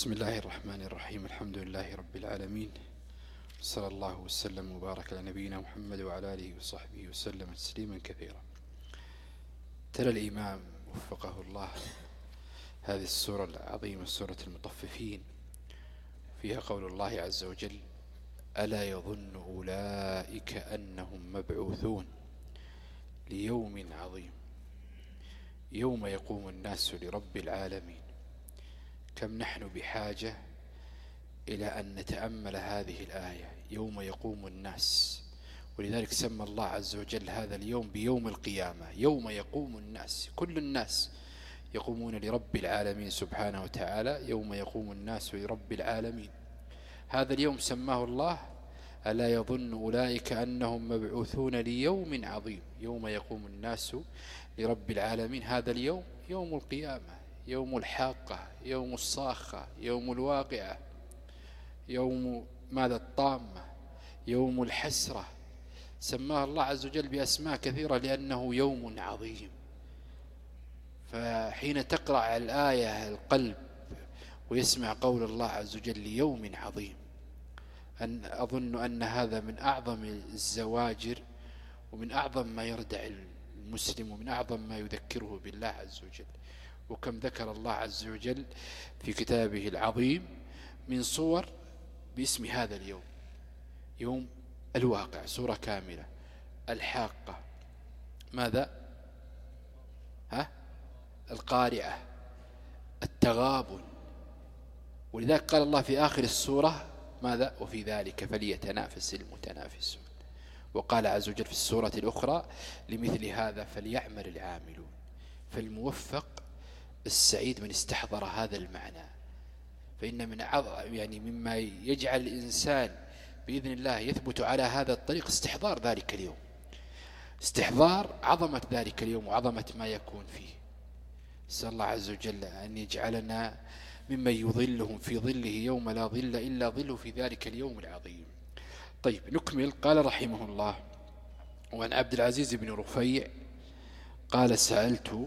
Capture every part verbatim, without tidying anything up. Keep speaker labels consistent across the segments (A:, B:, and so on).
A: بسم الله الرحمن الرحيم. الحمد لله رب العالمين، صلى الله وسلم وبارك على نبينا محمد وعلى آله وصحبه وسلم تسليما كثيرا. تلا الإمام وفقه الله هذه السورة العظيمة، سورة المطففين، فيها قول الله عز وجل: ألا يظن أولئك أنهم مبعوثون ليوم عظيم يوم يقوم الناس لرب العالمين. كم نحن بحاجة إلى أن نتأمل هذه الآية، يوم يقوم الناس. ولذلك سمى الله عز وجل هذا اليوم بيوم القيامة، يوم يقوم الناس، كل الناس يقومون لرب العالمين سبحانه وتعالى، يوم يقوم الناس لرب العالمين. هذا اليوم سماه الله: ألا يظن أولئك أنهم مبعوثون ليوم عظيم يوم يقوم الناس لرب العالمين. هذا اليوم يوم القيامة، يوم الحاقة، يوم الصاخة، يوم الواقعة، يوم ماذا الطامة، يوم الحسرة. سماه الله عز وجل بأسماء كثيرة لأنه يوم عظيم. فحين تقرأ الآية القلب ويسمع قول الله عز وجل ليوم عظيم، أن أظن أن هذا من أعظم الزواجر ومن أعظم ما يردع المسلم ومن أعظم ما يذكره بالله عز وجل. وكم ذكر الله عز وجل في كتابه العظيم من صور باسم هذا اليوم: يوم الواقع سورة كاملة، الحاقة، ماذا ها القارعة، التغابن. ولذلك قال الله في آخر السورة ماذا: وفي ذلك فليتنافس المتنافسون. وقال عز وجل في السورة الأخرى: لمثل هذا فليعمل العاملون. فالموفق السعيد من استحضر هذا المعنى. فإن من عظم يعني مما يجعل الإنسان بإذن الله يثبت على هذا الطريق استحضار ذلك اليوم، استحضار عظمة ذلك اليوم وعظمة ما يكون فيه. نسأل الله عز وجل أن يجعلنا ممن يظلهم في ظله يوم لا ظل إلا ظله في ذلك اليوم العظيم. طيب نكمل. قال رحمه الله: وعن عبد العزيز بن رفيع قال: سألت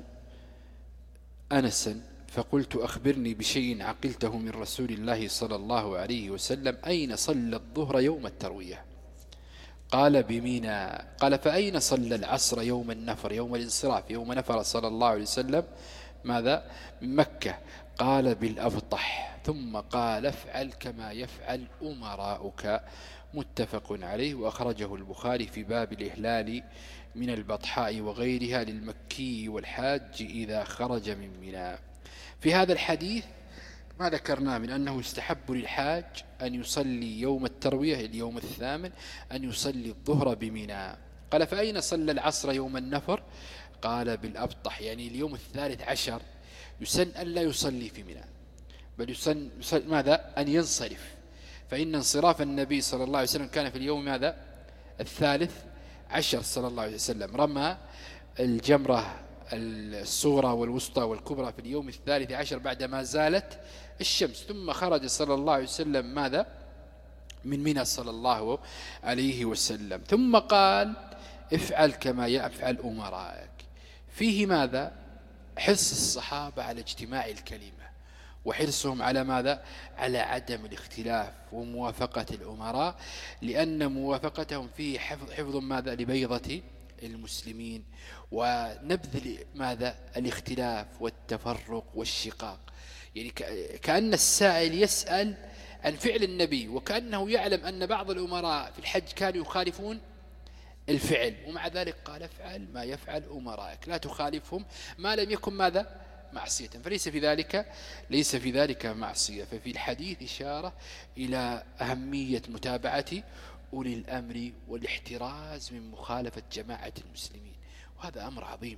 A: أنسا فقلت: أخبرني بشيء عقلته من رسول الله صلى الله عليه وسلم، أين صلى الظهر يوم التروية؟ قال: بمنى. قال: فأين صلى العصر يوم النفر، يوم الانصراف، يوم نفر صلى الله عليه وسلم ماذا من مكة؟ قال: بالأبطح. ثم قال: افعل كما يفعل أمراؤك. متفق عليه، وأخرجه البخاري في باب الإهلال من البطحاء وغيرها للمكي والحاج إذا خرج من منى. في هذا الحديث ما ذكرنا من أنه يستحب للحاج أن يصلي يوم التروية اليوم الثامن أن يصلي الظهر بمنى. قال: فأين صلى العصر يوم النفر؟ قال: بالأبطح، يعني اليوم الثالث عشر يسن أن لا يصلي في منى، بل يسن, يسن ماذا أن ينصرف. فإن انصراف النبي صلى الله عليه وسلم كان في اليوم ماذا الثالث عشر صلى الله عليه وسلم، رمى الجمرة الصغرى والوسطى والكبرى في اليوم الثالث عشر بعدما زالت الشمس، ثم خرج صلى الله عليه وسلم ماذا من منى صلى الله عليه وسلم. ثم قال: افعل كما يفعل أمراءك. فيه ماذا حرص الصحابة على اجتماع الكلمة، وحرصهم على ماذا على عدم الاختلاف وموافقة الأمراء، لأن موافقتهم فيه حفظ, حفظ ماذا لبيضة المسلمين ونبذ ماذا الاختلاف والتفرق والشقاق. يعني كأن السائل يسأل عن فعل النبي، وكأنه يعلم أن بعض الأمراء في الحج كانوا يخالفون الفعل، ومع ذلك قال: افعل ما يفعل أمرائك، لا تخالفهم ما لم يكن ماذا معصية. فليس في ذلك ليس في ذلك معصية. ففي الحديث إشارة إلى أهمية متابعة أولي الأمر والاحتراز من مخالفة جماعة المسلمين، وهذا أمر عظيم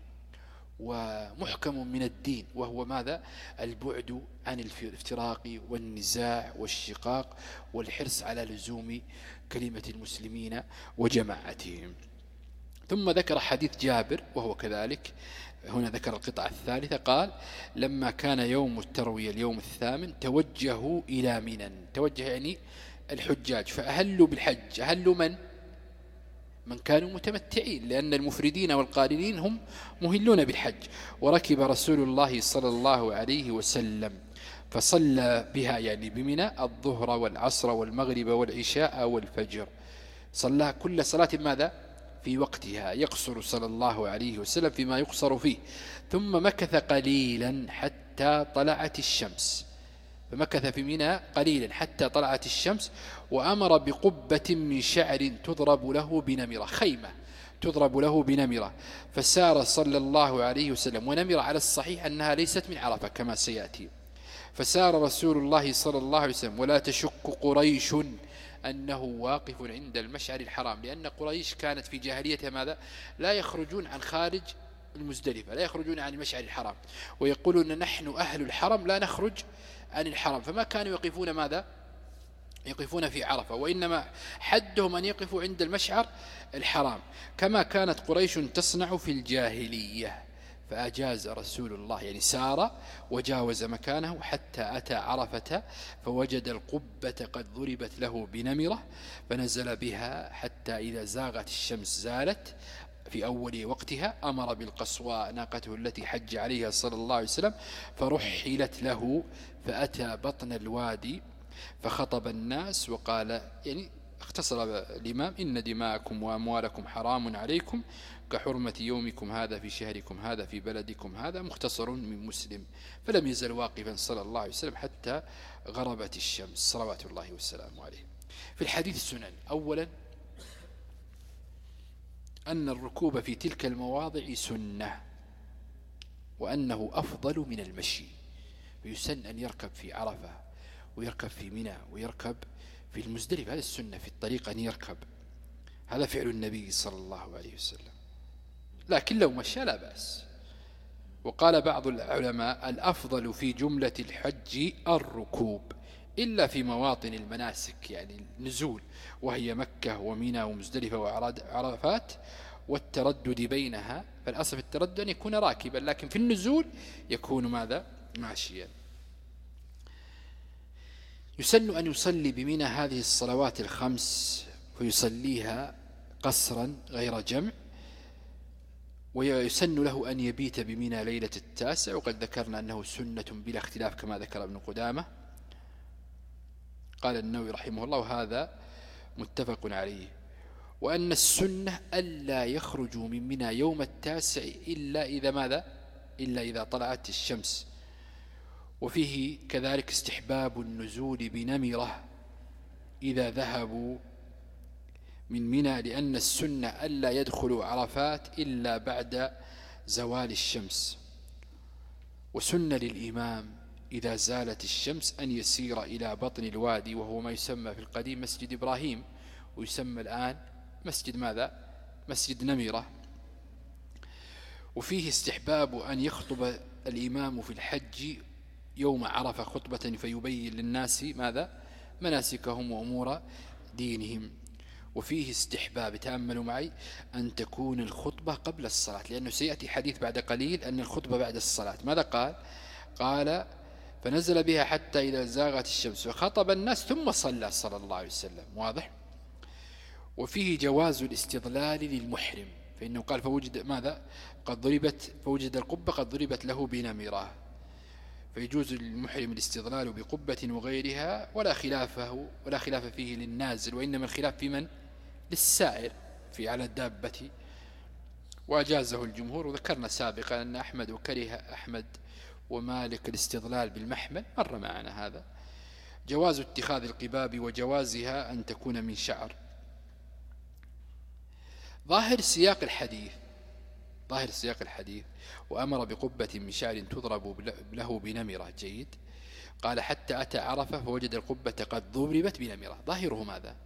A: ومحكم من الدين، وهو ماذا البعد عن الافتراق والنزاع والشقاق والحرص على لزوم كلمة المسلمين وجماعتهم. ثم ذكر حديث جابر وهو كذلك، هنا ذكر القطعة الثالثة. قال: لما كان يوم التروية اليوم الثامن توجهوا إلى منى. توجه يعني الحجاج، فأهلوا بالحج. أهلوا من؟ من كانوا متمتعين، لأن المفردين والقارنين هم مهلون بالحج. وركب رسول الله صلى الله عليه وسلم فصلى بها يعني بمنى الظهر والعصر والمغرب والعشاء والفجر، صلى كل صلاة ماذا في وقتها، يقصر صلى الله عليه وسلم فيما يقصر فيه. ثم مكث قليلا حتى طلعت الشمس، فمكث في منى قليلا حتى طلعت الشمس، وأمر بقبة من شعر تضرب له بنمرة، خيمة تضرب له بنمرة، فسار صلى الله عليه وسلم. ونمرة على الصحيح أنها ليست من عرفة كما سيأتي. فسار رسول الله صلى الله عليه وسلم ولا تشك قريش أنه واقف عند المشعر الحرام، لأن قريش كانت في جاهليتها ماذا لا يخرجون عن خارج المزدلفة، لا يخرجون عن المشعر الحرام، ويقولون نحن أهل الحرم لا نخرج عن الحرم، فما كانوا يقفون ماذا يقفون في عرفة، وإنما حدهم أن يقفوا عند المشعر الحرام كما كانت قريش تصنع في الجاهلية. فأجاز رسول الله يعني سار وجاوز مكانه حتى أتى عرفة، فوجد القبة قد ضربت له بنمرة، فنزل بها حتى إذا زاغت الشمس زالت في أول وقتها. أمر بالقصواء ناقته التي حج عليها صلى الله عليه وسلم، فرحلت له، فأتى بطن الوادي فخطب الناس وقال، يعني اختصر الإمام: إن دماءكم وأموالكم حرام عليكم كحرمة يومكم هذا في شهركم هذا في بلدكم هذا، مختصر من مسلم. فلم يزل واقفا صلى الله عليه وسلم حتى غربت الشمس صلوات الله والسلام عليه. في الحديث سنن: أولا أن الركوب في تلك المواضع سنة، وأنه أفضل من المشي، فيسن أن يركب في عرفة ويركب في منى ويركب في المزدلفة، هذا السنة في الطريق أن يركب، هذا فعل النبي صلى الله عليه وسلم. لكن لو مشى لا بأس. وقال بعض العلماء: الأفضل في جملة الحج الركوب، إلا في مواطن المناسك يعني النزول، وهي مكة ومنى ومزدلفة وعرفات، والتردد بينها، فالأصل في التردد أن يكون راكبا، لكن في النزول يكون ماذا ماشيا. يسن أن يصلي بمنى هذه الصلوات الخمس، ويصليها قصرا غير جمع، ويسن له أن يبيت بمنى ليلة التاسع، وقد ذكرنا أنه سنة بلا اختلاف كما ذكر ابن قدامة. قال النووي رحمه الله: وهذا متفق عليه. وأن السنة ألا يخرجوا من منى يوم التاسع إلا إذا ماذا إلا إذا طلعت الشمس. وفيه كذلك استحباب النزول بنمرة إذا ذهبوا من منى، لأن السنة ألا يدخلوا عرفات إلا بعد زوال الشمس. وسن للإمام إذا زالت الشمس أن يسير إلى بطن الوادي، وهو ما يسمى في القديم مسجد إبراهيم، ويسمى الآن مسجد ماذا مسجد نمرة. وفيه استحباب أن يخطب الإمام في الحج يوم عرفة خطبة فيبين للناس ماذا مناسكهم وأمور دينهم. وفيه استحباب، تأملوا معي، أن تكون الخطبة قبل الصلاة، لأنه سيأتي حديث بعد قليل أن الخطبة بعد الصلاة. ماذا قال؟ قال: فنزل بها حتى إذا زاغت الشمس وخطب الناس ثم صلى صلى الله عليه وسلم. واضح؟ وفيه جواز الاستظلال للمحرم، فإنه قال: فوجد ماذا قد ضربت فوجد القبة قد ضربت له بنمرة، فيجوز للمحرم الاستظلال بقبة وغيرها، ولا خلافه ولا خلاف فيه للنازل، وإنما الخلاف في من للسائر في على الدابة، وأجازه الجمهور. وذكرنا سابقا أن أحمد وكره أحمد ومالك الاستظلال بالمحمل، مر معنا هذا. جواز اتخاذ القباب وجوازها أن تكون من شعر. ظاهر سياق الحديث ظاهر سياق الحديث وأمر بقبة من شعر تضرب له بنمرة. جيد. قال: حتى أتى عرفة فوجد القبة قد ضربت بنمرة. ظاهره ماذا؟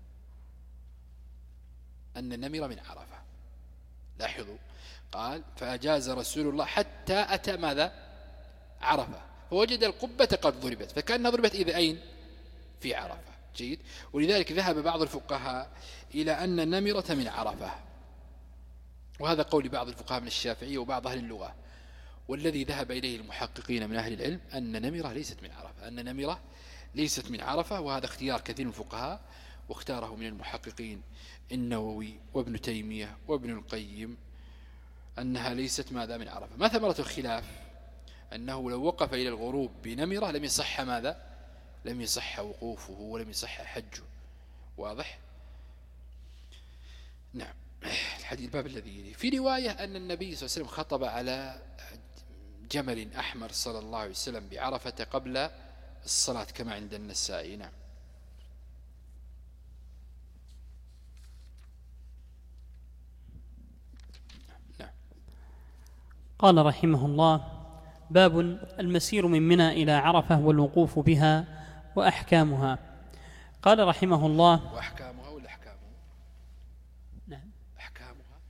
A: أن النمرة من عرفة. لاحظوا، قال: فأجاز رسول الله حتى أتى ماذا عرفة فوجد القبة قد ضربت، فكأنها ضربت إذا أين في عرفة. جيد. ولذلك ذهب بعض الفقهاء إلى أن النمرة من عرفة، وهذا قول بعض الفقهاء من الشافعية وبعض أهل اللغة. والذي ذهب إليه المحققين من أهل العلم أن نمرة ليست من عرفة أن نمرة ليست من عرفة وهذا اختيار كثير من الفقهاء، واختاره من المحققين النووي وابن تيمية وابن القيم أنها ليست ماذا من عرفة. ما ثمرة الخلاف؟ أنه لو وقف إلى الغروب بنمرة لم يصح ماذا؟ لم يصح وقوفه ولم يصح حجه. واضح؟ نعم. الحديث الباب الذي يلي في رواية أن النبي صلى الله عليه وسلم خطب على جمل أحمر صلى الله عليه وسلم بعرفة قبل الصلاة كما عند النسائي. نعم. نعم.
B: قال رحمه الله: باب المسير من منى إلى عرفة والوقوف بها وأحكامها. قال رحمه الله:
A: وأحكامها ولا أحكامه؟
B: نعم
A: أحكامها،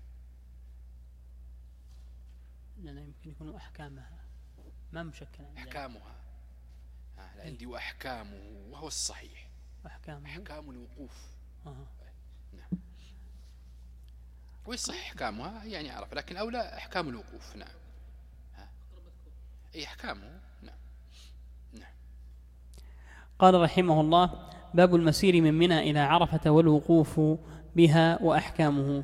B: لا لا يمكن يكون أحكامها ما مشكلة.
A: أحكامها آه عندي وأحكامه وهو الصحيح.
B: أحكامه
A: أحكام الوقوف.
B: آه.
A: نعم. ويصح أحكامها يعني عرف، لكن أولى أحكام الوقوف. نعم. أي أحكامه. نعم. نعم.
B: قال رحمه الله: باب المسير من منى إلى عرفة والوقوف بها وأحكامه.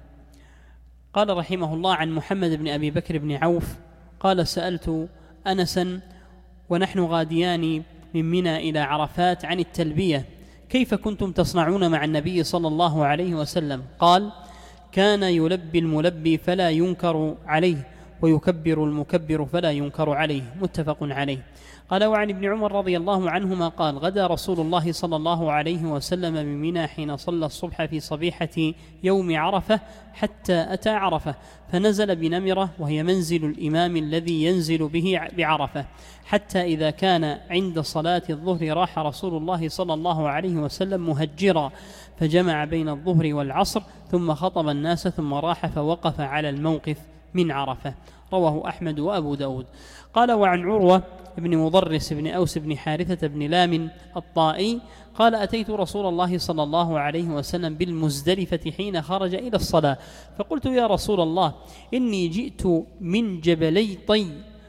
B: قال رحمه الله عن محمد بن أبي بكر بن عوف قال: سألت أنسا ونحن غاديان من منى إلى عرفات عن التلبية كيف كنتم تصنعون مع النبي صلى الله عليه وسلم؟ قال: كان يلبي الملبي فلا ينكر عليه ويكبر المكبر فلا ينكر عليه. متفق عليه. قال: وعن ابن عمر رضي الله عنهما قال: غدا رسول الله صلى الله عليه وسلم من منى حين صلى الصبح في صبيحة يوم عرفة حتى أتى عرفة فنزل بنمرة وهي منزل الإمام الذي ينزل به بعرفة حتى إذا كان عند صلاة الظهر راح رسول الله صلى الله عليه وسلم مهجرا فجمع بين الظهر والعصر ثم خطب الناس ثم راح فوقف على الموقف من عرفة. رواه أحمد وأبو داود. قال: وعن عروة بن مضرس بن أوس بن حارثة بن لام الطائي قال: أتيت رسول الله صلى الله عليه وسلم بالمزدلفة حين خرج إلى الصلاة فقلت: يا رسول الله إني جئت من جبلي طي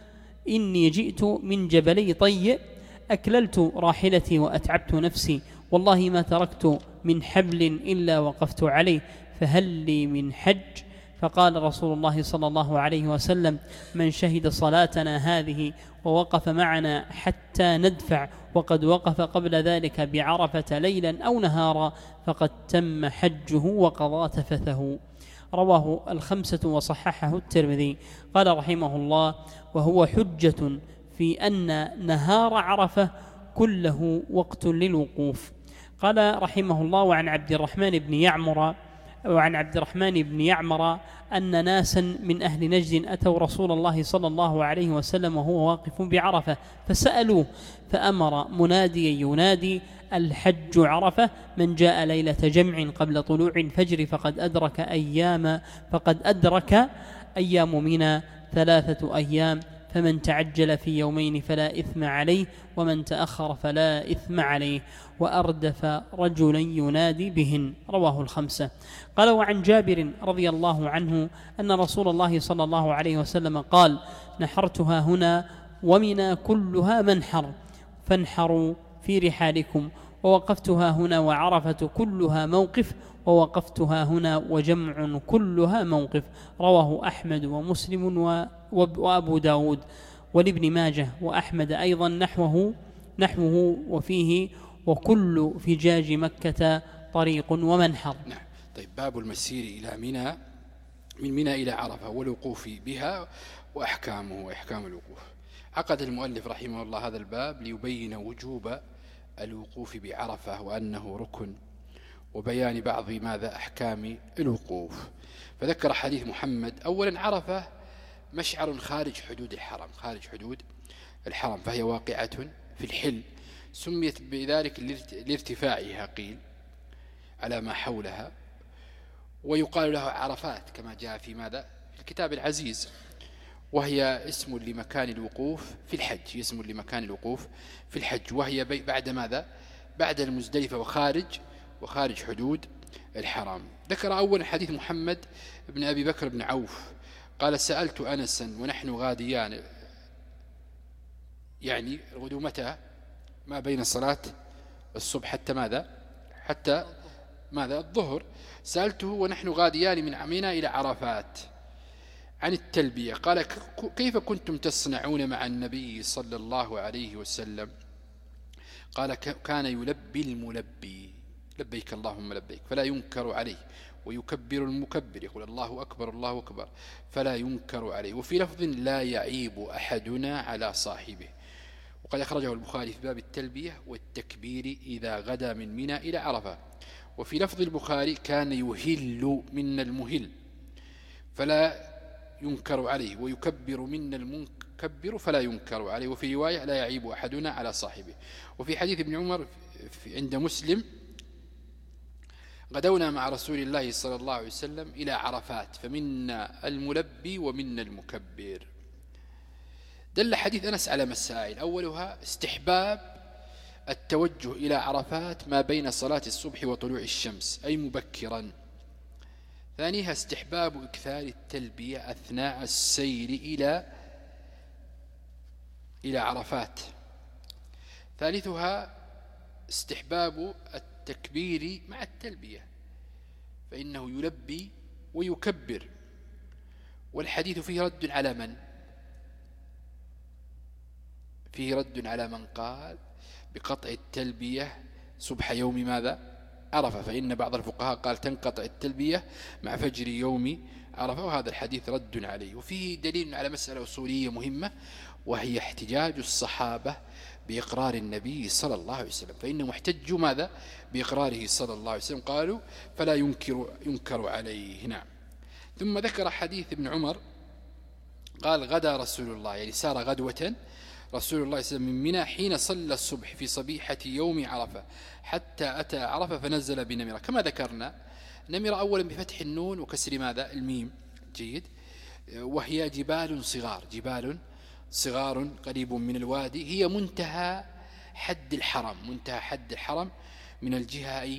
B: إني جئت من جبلي طي أكللت راحلتي وأتعبت نفسي والله ما تركت من حبل إلا وقفت عليه فهل لي من حج؟ فقال رسول الله صلى الله عليه وسلم: من شهد صلاتنا هذه ووقف معنا حتى ندفع وقد وقف قبل ذلك بعرفة ليلا أو نهارا فقد تم حجه وقضى تفثه. رواه الخمسة وصححه الترمذي. قال رحمه الله: وهو حجة في أن نهار عرفة كله وقت للوقوف. قال رحمه الله: وعن عبد الرحمن بن يعمر وعن عبد الرحمن بن يعمر أن ناسا من أهل نجد أتوا رسول الله صلى الله عليه وسلم وهو واقف بعرفة فسألوه فأمر مناديا ينادي: الحج عرفة، من جاء ليلة جمع قبل طلوع الفجر فقد أدرك أيام فقد أدرك أيام منى ثلاثة أيام فمن تعجل في يومين فلا إثم عليه ومن تأخر فلا إثم عليه وأردف رجلا ينادي بهن. رواه الخمسة. قال: وعن جابر رضي الله عنه أن رسول الله صلى الله عليه وسلم قال: نحرتها هنا ومنى كلها منحر فانحروا في رحالكم ووقفتها هنا وعرفة كلها موقف ووقفتها هنا وجمع كلها موقف. رواه أحمد ومسلم وأبو داود ولابن ماجه وأحمد أيضا نحوه نحوه وفيه: وكل فجاج مكة طريق ومنحر.
A: نعم. طيب. باب المسير إلى منى من منى إلى عرفة والوقوف بها وأحكامه وأحكام الوقوف. عقد المؤلف رحمه الله هذا الباب ليبين وجوب الوقوف بعرفة وأنه ركن وبيان بعض ماذا أحكام الوقوف. فذكر حديث محمد. أولا عرفة مشعر خارج حدود الحرم خارج حدود الحرم فهي واقعة في الحل سميت بذلك لارتفاعها قيل على ما حولها ويقال له عرفات كما جاء في ماذا في الكتاب العزيز وهي اسم لمكان الوقوف في الحج اسم لمكان الوقوف في الحج وهي بعد ماذا بعد المزدلفة وخارج وخارج حدود الحرم. ذكر أول حديث محمد بن أبي بكر بن عوف قال: سألت أنسا ونحن غاديان يعني الغدو متى ما بين صلاة الصبح حتى ماذا حتى ماذا الظهر. سألته ونحن غاديان من منى إلى عرفات عن التلبية قال كيف كنتم تصنعون مع النبي صلى الله عليه وسلم؟ قال كان يلبي الملبي لبيك اللهم لبيك فلا ينكر عليه، ويكبر المكبر يقول الله أكبر الله أكبر فلا ينكر عليه. وفي لفظ لا يعيب أحدنا على صاحبه، وقد أخرجه البخاري في باب التلبية والتكبير إذا غدا من منى إلى عرفة. وفي لفظ البخاري كان يهل منا المهل فلا ينكر عليه، ويكبر منا المكبر فلا ينكر عليه. وفي رواية لا يعيب أحدنا على صاحبه. وفي حديث ابن عمر عند مسلم غدونا مع رسول الله صلى الله عليه وسلم إلى عرفات فمنا الملبي ومنا المكبر. دل حديث أنس على مسائل، أولها استحباب التوجه إلى عرفات ما بين صلاة الصبح وطلوع الشمس أي مبكرا. ثانيها استحباب إكثار التلبية أثناء السير إلى إلى عرفات. ثالثها استحباب التكبير مع التلبية فإنه يلبي ويكبر. والحديث فيه رد على من؟ فيه رد على من قال بقطع التلبية صبح يوم ماذا؟ عرفة، فإن بعض الفقهاء قال تنقطع التلبية مع فجر يوم عرفة، وهذا الحديث رد عليه. وفيه دليل على مسألة أصولية مهمة، وهي احتجاج الصحابة بإقرار النبي صلى الله عليه وسلم، فإنهم احتجوا ماذا؟ بإقراره صلى الله عليه وسلم، قالوا فلا ينكر, ينكر عليه. نعم. ثم ذكر حديث ابن عمر قال غدا رسول الله، يعني سار غدوة رسول الله صلى الله عليه وسلم من منى حين صلى الصبح في صبيحة يوم عرفة حتى أتى عرفة فنزل بنمرة. كما ذكرنا نمرة أولا بفتح النون وكسر ماذا؟ الميم. جيد. وهي جبال صغار، جبال صغار قريب من الوادي، هي منتهى حد الحرم، منتهى حد الحرم من الجهة أي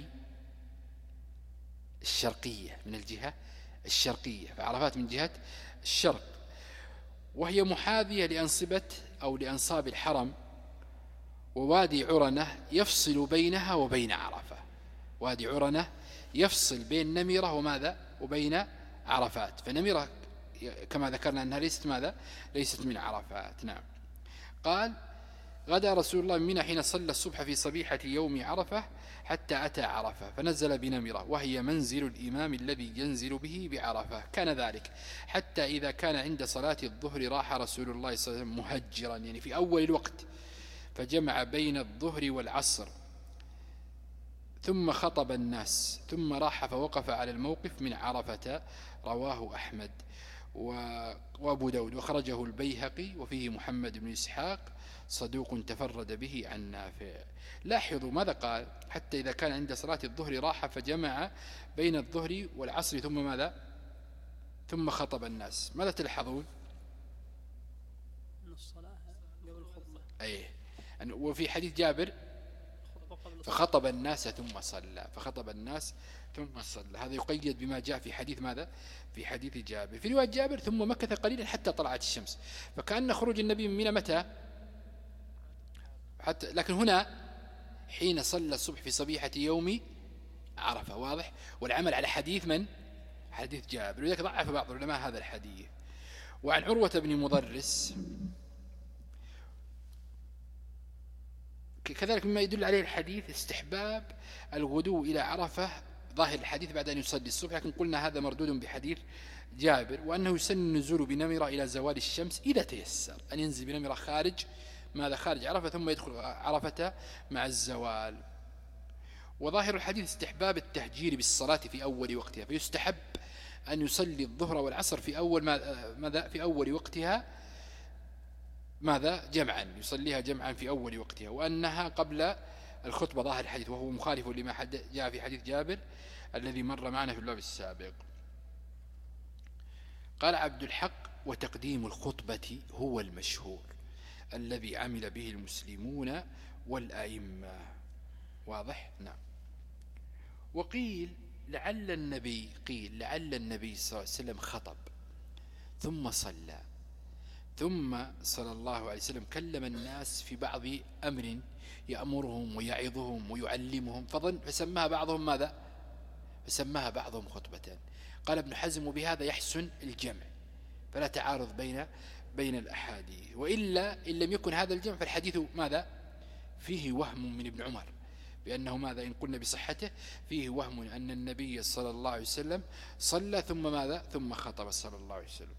A: الشرقية، من الجهة الشرقية، فعرفات من جهة الشرق. وهي محاذية لأنصبة أو لأنصاب الحرم، ووادي عرنة يفصل بينها وبين عرفة. وادي عرنة يفصل بين نمرة وماذا؟ وبين عرفات. فنمرة كما ذكرنا أنها ليست ماذا؟ ليست من عرفات. نعم. قال غدا رسول الله من منى حين صلى الصبح في صبيحة يوم عرفة حتى أتى عرفة فنزل بنمرة، وهي منزل الإمام الذي ينزل به بعرفة. كان ذلك حتى إذا كان عند صلاة الظهر راح رسول الله صلى الله عليه وسلم مهجرا، يعني في أول الوقت، فجمع بين الظهر والعصر ثم خطب الناس ثم راح فوقف على الموقف من عرفة. رواه أحمد وأبو داود وخرجه البيهقي، وفيه محمد بن إسحاق صدوق تفرد به عن نافع. لاحظوا ماذا قال؟ حتى إذا كان عند صلاة الظهر راح فجمع بين الظهر والعصر ثم ماذا؟ ثم خطب الناس. ماذا تلحظون؟
B: الصلاة قبل الخطبة.
A: أيه. وفي حديث جابر فخطب الناس ثم صلى، فخطب الناس ثم صلى. هذا يقيد بما جاء في حديث ماذا؟ في حديث جابر. في رواية جابر ثم مكث قليلا حتى طلعت الشمس، فكأن خروج النبي من منى متى؟ حتى لكن هنا حين صلى الصبح في صبيحة يوم عرفة. واضح. والعمل على حديث من؟ حديث جابر، ولذلك ضعف بعض العلماء هذا الحديث. وعن عروة بن مضرس كذلك مما يدل عليه الحديث استحباب الغدو إلى عرفة ظاهر الحديث بعد أن يصلي الصبح، لكن قلنا هذا مردود بحديث جابر، وأنه يسن النزول بنمرة إلى زوال الشمس إذا تيسر أن ينزل بنمرة خارج ماذا؟ خارج عرفة، ثم يدخل عرفة مع الزوال. وظاهر الحديث استحباب التهجير بالصلاة في أول وقتها، فيستحب أن يصلي الظهر والعصر في أول ماذا؟ في أول وقتها ماذا؟ جمعا، يصليها جمعا في أول وقتها، وأنها قبل الخطبة ظاهر الحديث، وهو مخالف لما جاء في حديث جابر الذي مر معنا في الباب السابق. قال عبد الحق وتقديم الخطبة هو المشهور الذي عمل به المسلمون والأئمة. واضح. نعم. وقيل لعل النبي قيل لعل النبي صلى الله عليه وسلم خطب ثم صلى ثم صلى الله عليه وسلم كلم الناس في بعض أمر يأمرهم ويعظهم ويعلمهم فظن فسماها بعضهم ماذا؟ فسماها بعضهم خطبة. قال ابن حزم وبهذا يحسن الجمع فلا تعارض بين بين الأحاديث. وإلا إن لم يكن هذا الجمع فالحديث ماذا فيه وهم من ابن عمر بأنه ماذا إن قلنا بصحته فيه وهم أن النبي صلى الله عليه وسلم صلى ثم ماذا ثم خطب صلى الله عليه وسلم.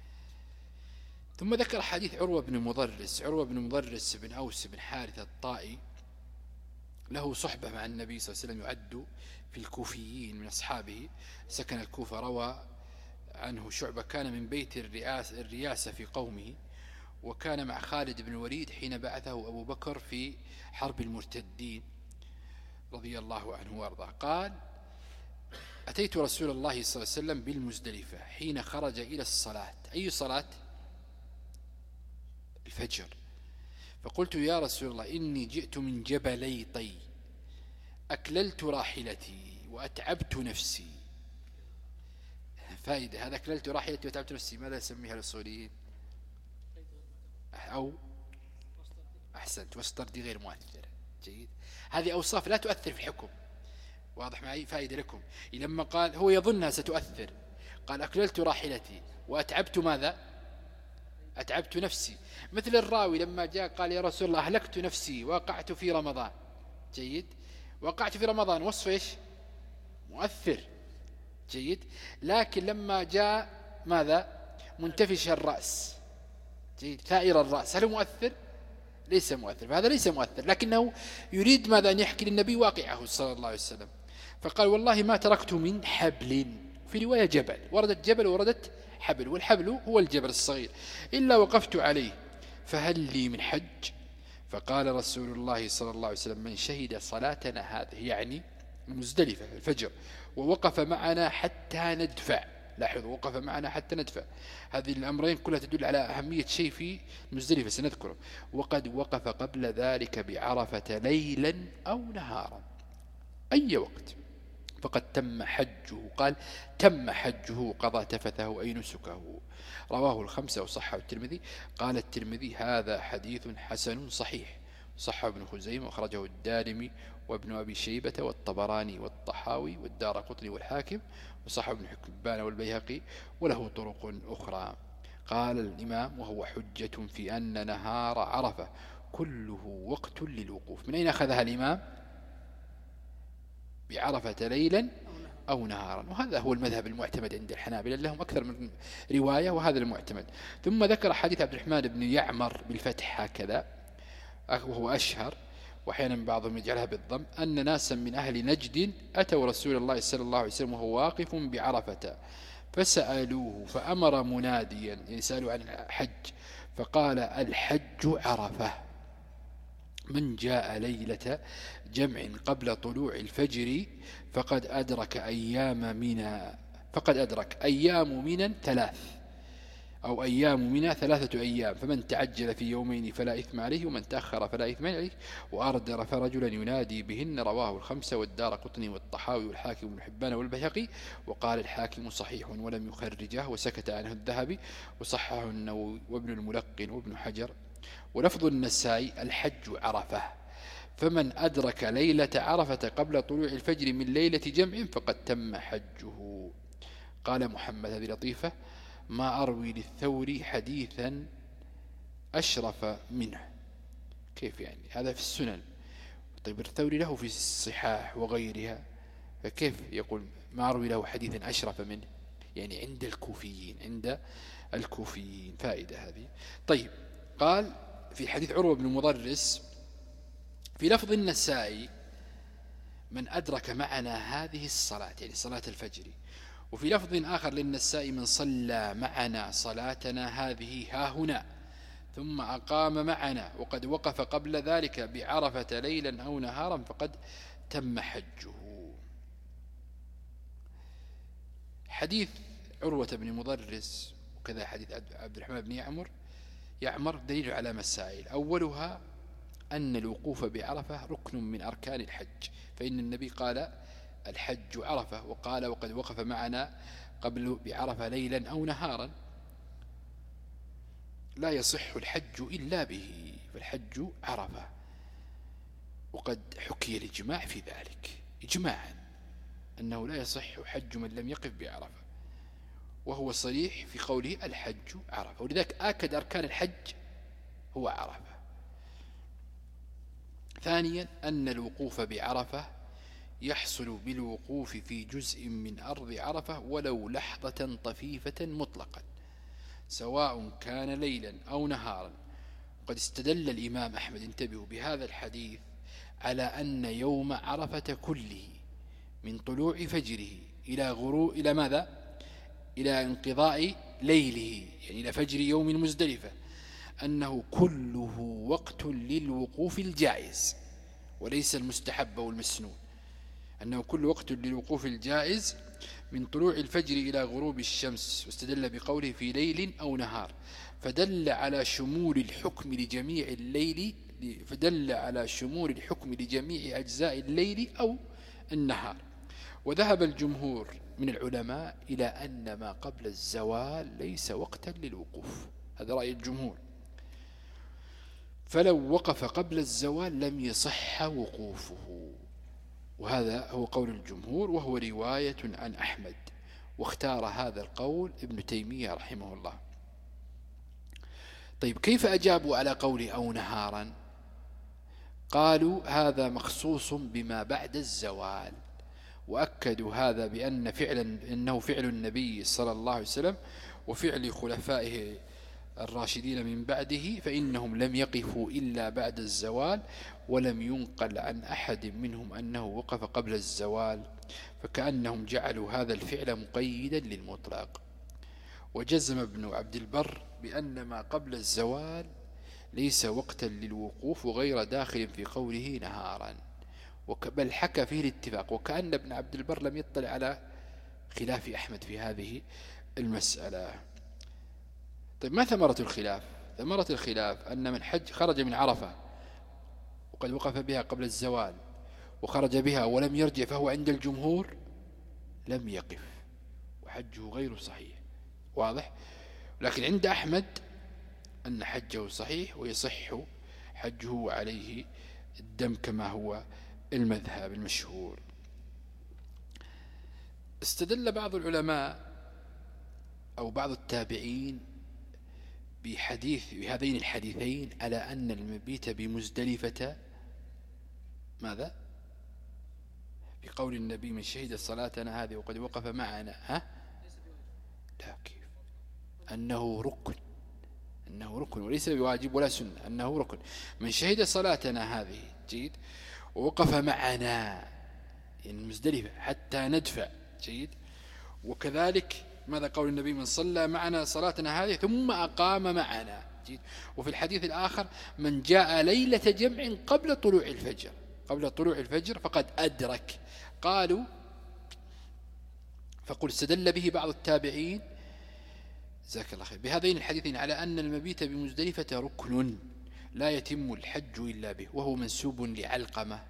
A: ثم ذكر حديث عروة بن مضرس. عروة بن مضرس بن أوس بن حارثة الطائي له صحبة مع النبي صلى الله عليه وسلم، يعد في الكوفيين من أصحابه، سكن الكوفة. روى عنه شعبة كان من بيت الرئاسة, الرياسة في قومه، وكان مع خالد بن الوليد حين بعثه أبو بكر في حرب المرتدين رضي الله عنه وارضاه. قال أتيت رسول الله صلى الله عليه وسلم بالمزدلفة حين خرج إلى الصلاة. أي صلاة؟ الفجر. فقلت يا رسول الله إني جئت من جبلي طي أكللت راحلتي وأتعبت نفسي. فائدة هذا أكللت راحلتي وأتعبت نفسي ماذا يسميها الأصوليين؟ أو أحسنت وسطر دي غير مؤثر. جيد. هذه أوصاف لا تؤثر في الحكم. واضح معي؟ فائدة لكم. لما قال هو يظنها ستؤثر، قال أكللت راحلتي وأتعبت ماذا؟ أتعبت نفسي. مثل الراوي لما جاء قال يا رسول الله أهلكت نفسي وقعت في رمضان. جيد. وقعت في رمضان وصف إيش؟ مؤثر. جيد. لكن لما جاء ماذا؟ منتفش الرأس. جيد. ثائر الرأس، هل هو مؤثر؟ ليس مؤثر. فهذا ليس مؤثر، لكنه يريد ماذا؟ أن يحكي للنبي واقعه صلى الله عليه وسلم. فقال والله ما تركت من حبل، في رواية جبل، وردت جبل وردت حبل، والحبل هو الجبل الصغير، إلا وقفت عليه فهل لي من حج؟ فقال رسول الله صلى الله عليه وسلم من شهد صلاتنا هذه، يعني مزدلفة الفجر، ووقف معنا حتى ندفع. لاحظوا وقف معنا حتى ندفع. هذه الأمرين كلها تدل على أهمية شيء في مزدلفة سنذكره. وقد وقف قبل ذلك بعرفة ليلا أو نهارا، أي وقت، فقد تم حجه. قال تم حجه قضى تفثه أي نسكه. رواه الخمسة وصحه الترمذي. قال الترمذي هذا حديث حسن صحيح، صحه ابن خزيمة وخرجه الدارمي وابن أبي شيبة والطبراني والطحاوي والدارقطني والحاكم، وصحه ابن حبان والبيهقي، وله طرق أخرى. قال الإمام وهو حجة في أن نهار عرفة كله وقت للوقوف. من أين أخذها الإمام؟ بعرفة ليلا أو نهارا، وهذا هو المذهب المعتمد عند الحنابلة، لهم أكثر من رواية وهذا المعتمد. ثم ذكر حديث عبد الرحمن بن يعمر بالفتح هكذا وهو أشهر، وأحيانا بعضهم يجعلها بالضم، أن ناسا من أهل نجد أتوا رسول الله صلى الله عليه وسلم وهو واقف بعرفة فسألوه فأمر مناديا، يعني سألوا عن الحج، فقال الحج عرفة، من جاء ليلة جمع قبل طلوع الفجر فقد أدرك أيام منا، فقد أدرك أيام منا ثلاث، أو أيام منا ثلاثة أيام، فمن تعجل في يومين فلا إثم عليه، ومن تأخر فلا إثم عليه، وأردر فرجلا ينادي بهن. رواه الخمسة والدارقطني والطحاوي والحاكم بن حبان والبيهقي. وقال الحاكم صحيح ولم يخرجه، وسكت عنه الذهبي، وصححه النووي وابن الملقن وابن حجر. ولفظ النسائي الحج عرفة، فمن أدرك ليلة عرفة قبل طلوع الفجر من ليلة جمع فقد تم حجه. قال محمد هذه لطيفة ما أروي للثوري حديثا أشرف منه. كيف يعني؟ هذا في السنن. طيب الثوري له في الصحاح وغيرها، فكيف يقول ما أروي له حديثا أشرف منه؟ يعني عند الكوفيين، عند الكوفيين. فائدة هذه. طيب قال في حديث عروة بن مضرس في لفظ النسائي من أدرك معنا هذه الصلاة، يعني صلاة الفجر. وفي لفظ آخر للنسائي من صلى معنا صلاتنا هذه ها هنا ثم أقام معنا وقد وقف قبل ذلك بعرفة ليلا أو نهارا فقد تم حجه. حديث عروة بن مضرس وكذا حديث عبد الرحمن بن يعمر يعمر دليل على مسائل. أولها أن الوقوف بعرفة ركن من أركان الحج، فإن النبي قال الحج عرفة، وقال وقد وقف معنا قبل بعرفة ليلا أو نهارا، لا يصح الحج إلا به، فالحج عرفة. وقد حكي الإجماع في ذلك إجماعا أنه لا يصح حج من لم يقف بعرفة. وهو صريح في قوله الحج عرفة، ولذلك آكد أركان الحج هو عرفة. ثانيا أن الوقوف بعرفة يحصل بالوقوف في جزء من أرض عرفة ولو لحظة طفيفة مطلقا سواء كان ليلا أو نهارا. قد استدل الإمام أحمد انتبهوا بهذا الحديث على أن يوم عرفة كله من طلوع فجره إلى غروب إلى ماذا إلى انقضاء ليله، يعني إلى فجر يوم المزدلفة، أنه كله وقت للوقوف الجائز وليس المستحب والمسنون، أنه كل وقت للوقوف الجائز من طلوع الفجر إلى غروب الشمس. واستدل بقوله في ليل أو نهار، فدل على شمول الحكم لجميع الليل فدل على شمول الحكم لجميع أجزاء الليل أو النهار. وذهب الجمهور من العلماء إلى أن ما قبل الزوال ليس وقتا للوقوف، هذا رأي الجمهور، فلو وقف قبل الزوال لم يصح وقوفه، وهذا هو قول الجمهور وهو رواية عن أحمد، واختار هذا القول ابن تيمية رحمه الله. طيب كيف أجابوا على قول أو نهارا؟ قالوا هذا مخصوص بما بعد الزوال، وأكدوا هذا بأن فعلا إنه فعل النبي صلى الله عليه وسلم وفعل خلفائه الراشدين من بعده، فإنهم لم يقفوا إلا بعد الزوال، ولم ينقل عن أحد منهم أنه وقف قبل الزوال، فكأنهم جعلوا هذا الفعل مقيدا للمطلق. وجزم ابن عبد البر بأن ما قبل الزوال ليس وقتا للوقوف وغير داخل في قوله نهارا، بل حكى فيه الاتفاق، وكأن ابن عبد البر لم يطلع على خلاف أحمد في هذه المسألة. طيب ما ثمرة الخلاف؟ ثمرة الخلاف أن من حج خرج من عرفة وقد وقف بها قبل الزوال وخرج بها ولم يرجع، فهو عند الجمهور لم يقف وحجه غير صحيح، واضح؟ لكن عند أحمد أن حجه صحيح ويصح حجه وعليه الدم كما هو المذهب المشهور. استدل بعض العلماء أو بعض التابعين بحديث بهذين الحديثين على أن المبيت بمزدلفة ماذا؟ بقول النبي من شهد صلاتنا هذه وقد وقف معنا، ها؟ لا، كيف؟ أنه ركن، أنه ركن وليس بواجب ولا سنة، أنه ركن. من شهد صلاتنا هذه جيد ووقف معنا يعني مزدلفة حتى ندفع جيد. وكذلك ماذا قول النبي من صلى معنا صلاتنا هذه ثم أقام معنا جيد. وفي الحديث الآخر من جاء ليلة جمع قبل طلوع الفجر قبل طلوع الفجر فقد أدرك. قالوا فقل استدل به بعض التابعين جزاك الله خير بهذين الحديثين على أن المبيت بمزدلفة ركن لا يتم الحج إلا به، وهو منسوب لعلقمة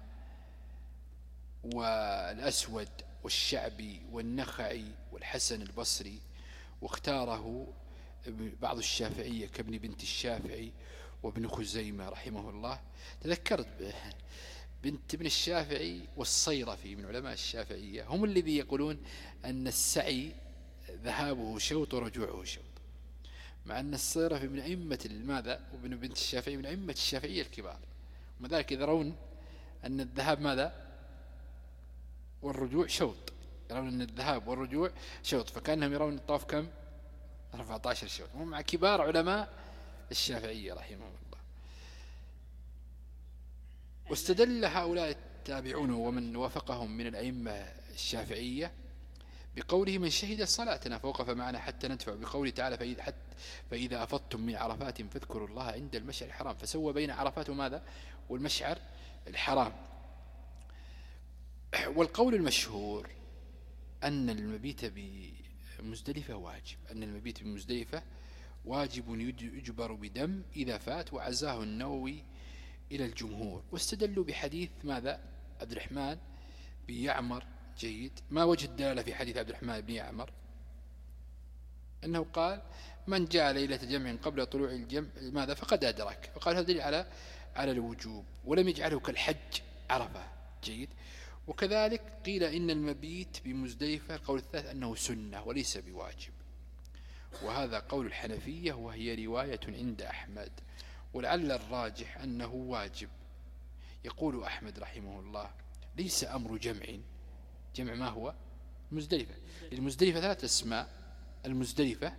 A: والأسود والشعبي والنخعي والحسن البصري، واختاره بعض الشافعية كابن بنت الشافعي وابن خزيمة رحمه الله. تذكرت بنت ابن الشافعي والصيرفي من علماء الشافعية هم الذي يقولون أن السعي ذهابه شوط ورجوعه شوط، مع أن الصيرفي من أئمة ماذا وابن بنت الشافعي من أئمة الشافعية الكبار، ومع ذلك يرون أن الذهاب ماذا والرجوع شوط، يرون أن الذهاب والرجوع شوط، فكأنهم يرون الطواف كم أربعة عشر شوط، هم مع كبار علماء الشافعية رحمهم الله. واستدل هؤلاء التابعون ومن وافقهم من الأئمة الشافعية بقوله من شهد صلاتنا فوقف معنا حتى ندفع، بقوله تعالى فإذا, حتى فإذا أفضتم من عرفات فاذكروا الله عند المشعر الحرام، فسوى بين عرفات ماذا والمشعر الحرام. والقول المشهور أن المبيت بمزدلفة واجب، أن المبيت بمزدلفة واجب يجبر بدم إذا فات، وعزاه النووي إلى الجمهور. واستدلوا بحديث ماذا عبد الرحمن بن يعمر جيد. ما وجه الدلالة في حديث عبد الرحمن بن يعمر؟ أنه قال من جاء ليلة جمع قبل طلوع الجمع ماذا فقد أدرك، فقال هذا دليل على على الوجوب، ولم يجعله كالحج عرفة جيد. وكذلك قيل إن المبيت بمزدلفة القول الثالث أنه سنة وليس بواجب. وهذا قول الحنفية وهي رواية عند أحمد، ولعل الراجح أنه واجب. يقول أحمد رحمه الله ليس أمر جمع. جمع ما هو؟ مزدلفة. المزدلفة ثلاث اسماء: المزدلفة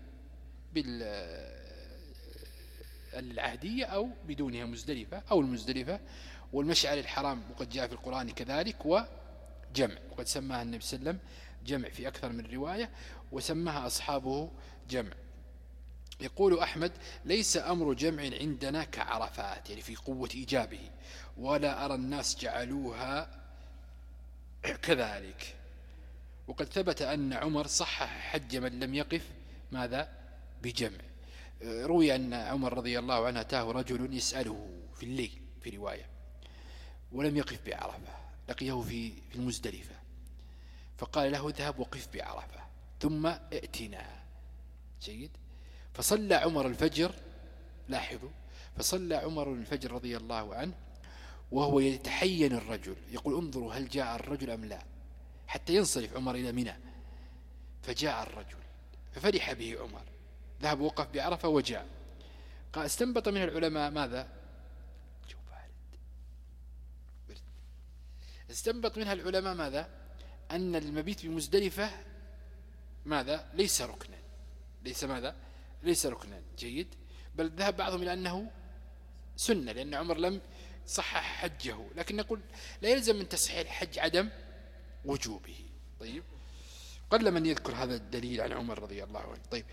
A: بالعهدية أو بدونها مزدلفة، أو المزدلفة والمشعر الحرام، وقد جاء في القرآن كذلك، وجمع، وقد سماها النبي صلى الله عليه وسلم جمع في أكثر من رواية، وسماها أصحابه جمع. يقول أحمد ليس أمر جمع عندنا كعرفات، يعني في قوة إيجابه، ولا أرى الناس جعلوها كذلك. وقد ثبت أن عمر صحح حج من لم يقف ماذا بجمع. روي أن عمر رضي الله عنه أتاه رجل يسأله في الليل في رواية ولم يقف بعرفة، لقيه في في المزدلفة، فقال له اذهب وقف بعرفة ثم ائتنا. جيد. فصلى عمر الفجر، لاحظوا، فصلى عمر الفجر رضي الله عنه وهو يتحين الرجل، يقول انظروا هل جاء الرجل أم لا، حتى ينصرف عمر إلى منى. فجاء الرجل ففرح به عمر، ذهب وقف بعرفة وجاء. قال استنبط من العلماء ماذا؟ جو بارد. برد. استنبط منها العلماء ماذا؟ أن المبيت بمزدلفة ماذا؟ ليس ركنا. ليس ماذا؟ ليس ركنا. جيد. بل ذهب بعضهم إلى أنه سنة، لأن عمر لم صحح حجه، لكن نقول لا يلزم من تصحيح الحج عدم وجوبه. طيب، قل من يذكر هذا الدليل عن عمر رضي الله عنه. طيب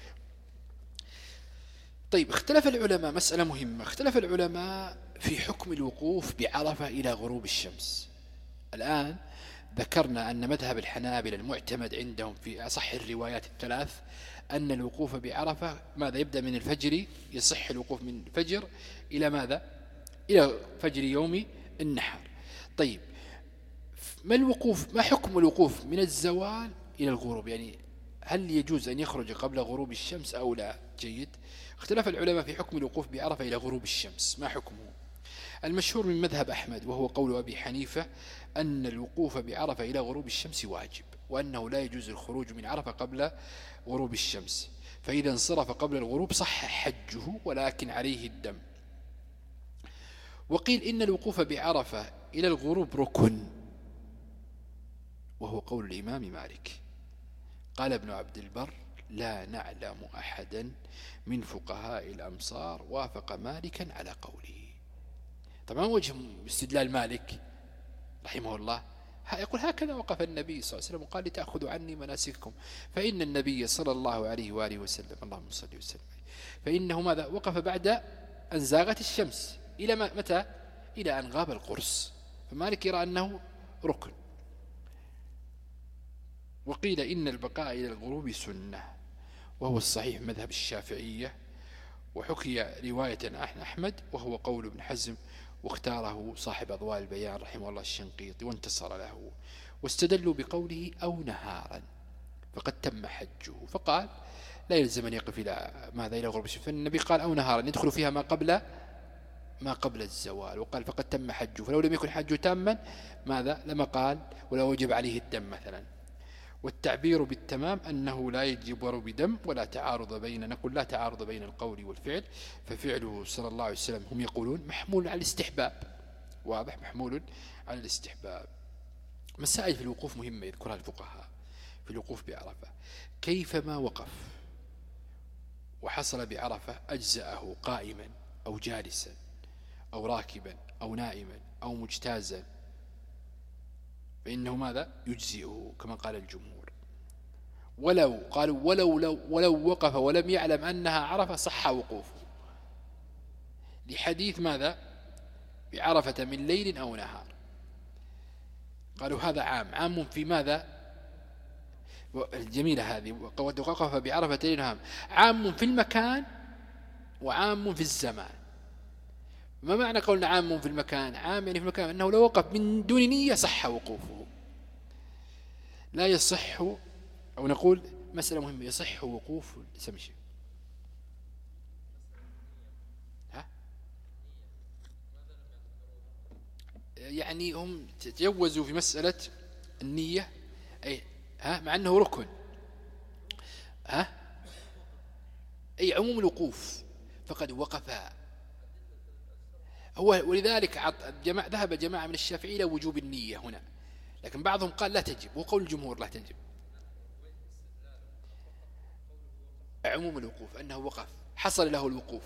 A: طيب اختلف العلماء، مسألة مهمة، اختلف العلماء في حكم الوقوف بعرفة إلى غروب الشمس. الآن ذكرنا أن مذهب الحنابلة المعتمد عندهم في أصح الروايات الثلاث أن الوقوف بعرفة ماذا؟ يبدأ من الفجر، يصح الوقوف من الفجر إلى ماذا؟ إلى فجر يوم النحر. طيب ما الوقوف، ما حكم الوقوف من الزوال إلى الغروب؟ يعني هل يجوز أن يخرج قبل غروب الشمس أو لا؟ جيد. اختلف العلماء في حكم الوقوف بعرفة إلى غروب الشمس، ما حكمه؟ المشهور من مذهب أحمد وهو قول أبي حنيفة أن الوقوف بعرفة إلى غروب الشمس واجب، وأنه لا يجوز الخروج من عرفة قبل غروب الشمس، فإذا انصرف قبل الغروب صح حجه ولكن عليه الدم. وقيل إن الوقوف بعرفة إلى الغروب ركن، وهو قول الإمام مالك. قال ابن عبد البر لا نعلم أحدا من فقهاء الأمصار وافق مالكا على قوله. طبعا وجه استدلال مالك رحمه الله، يقول هكذا وقف النبي صلى الله عليه وسلم وقال لتأخذوا عني مناسككم، فإن النبي صلى الله عليه وآله وسلم اللهم صل وسلم فإنه ماذا؟ وقف بعد أن زاغت الشمس إلى متى؟ إلى أن غاب القرص، فمالك يرى أنه ركن. وقيل إن البقاء إلى الغروب سنة، وهو الصحيح مذهب الشافعية، وحكي رواية عن أحمد وهو قول ابن حزم، واختاره صاحب أضواء البيان رحمه الله الشنقيطي وانتصر له، واستدلوا بقوله أو نهارا فقد تم حجه، فقال لا يلزم أن يقف إلى ماذا؟ إلى غروب الشمس، فالنبي قال أو نهارا يدخل فيها ما قبل ما قبل الزوال، وقال فقد تم حجه، فلو لم يكن حجه تاما ماذا؟ لما قال ولا وجب عليه الدم مثلا. والتعبير بالتمام أنه لا يجبر بدم ولا تعارض بين، نقول لا تعارض بين القول والفعل، ففعله صلى الله عليه وسلم هم يقولون محمول على الاستحباب، واضح، محمول على الاستحباب. مسائل في الوقوف مهمة يذكرها الفقهاء في الوقوف بعرفة. كيفما وقف وحصل بعرفة أجزأه قائما أو جالسا أو راكبا أو نائما أو مجتازا، فإنه ماذا؟ يجزئه كما قال الجمهور. ولو قالوا ولو لو ولو وقف ولم يعلم أنها عرفة صح وقوفه، لحديث ماذا؟ بعرفة من ليل أو نهار. قالوا هذا عام، عام في ماذا؟ الجميلة هذه، وقف بعرفة ليل نهار، عام في المكان وعام في الزمان. ما معنى قولنا عام في المكان؟ عام يعني في المكان أنه لو وقف من دون نية صح وقوفه، لا يصح، أو نقول مسألة مهمة، يصح وقوف سمشي ها؟ يعني هم تجوزوا في مسألة النية، أي ها، مع أنه ركن، ها أي عموم الوقوف فقد وقفا. هو ولذلك جماعة ذهب جماعة من الشافعية إلى وجوب النية هنا، لكن بعضهم قال لا تجب، وقول الجمهور لا تجب. عموم الوقوف أنه وقف، حصل له الوقوف.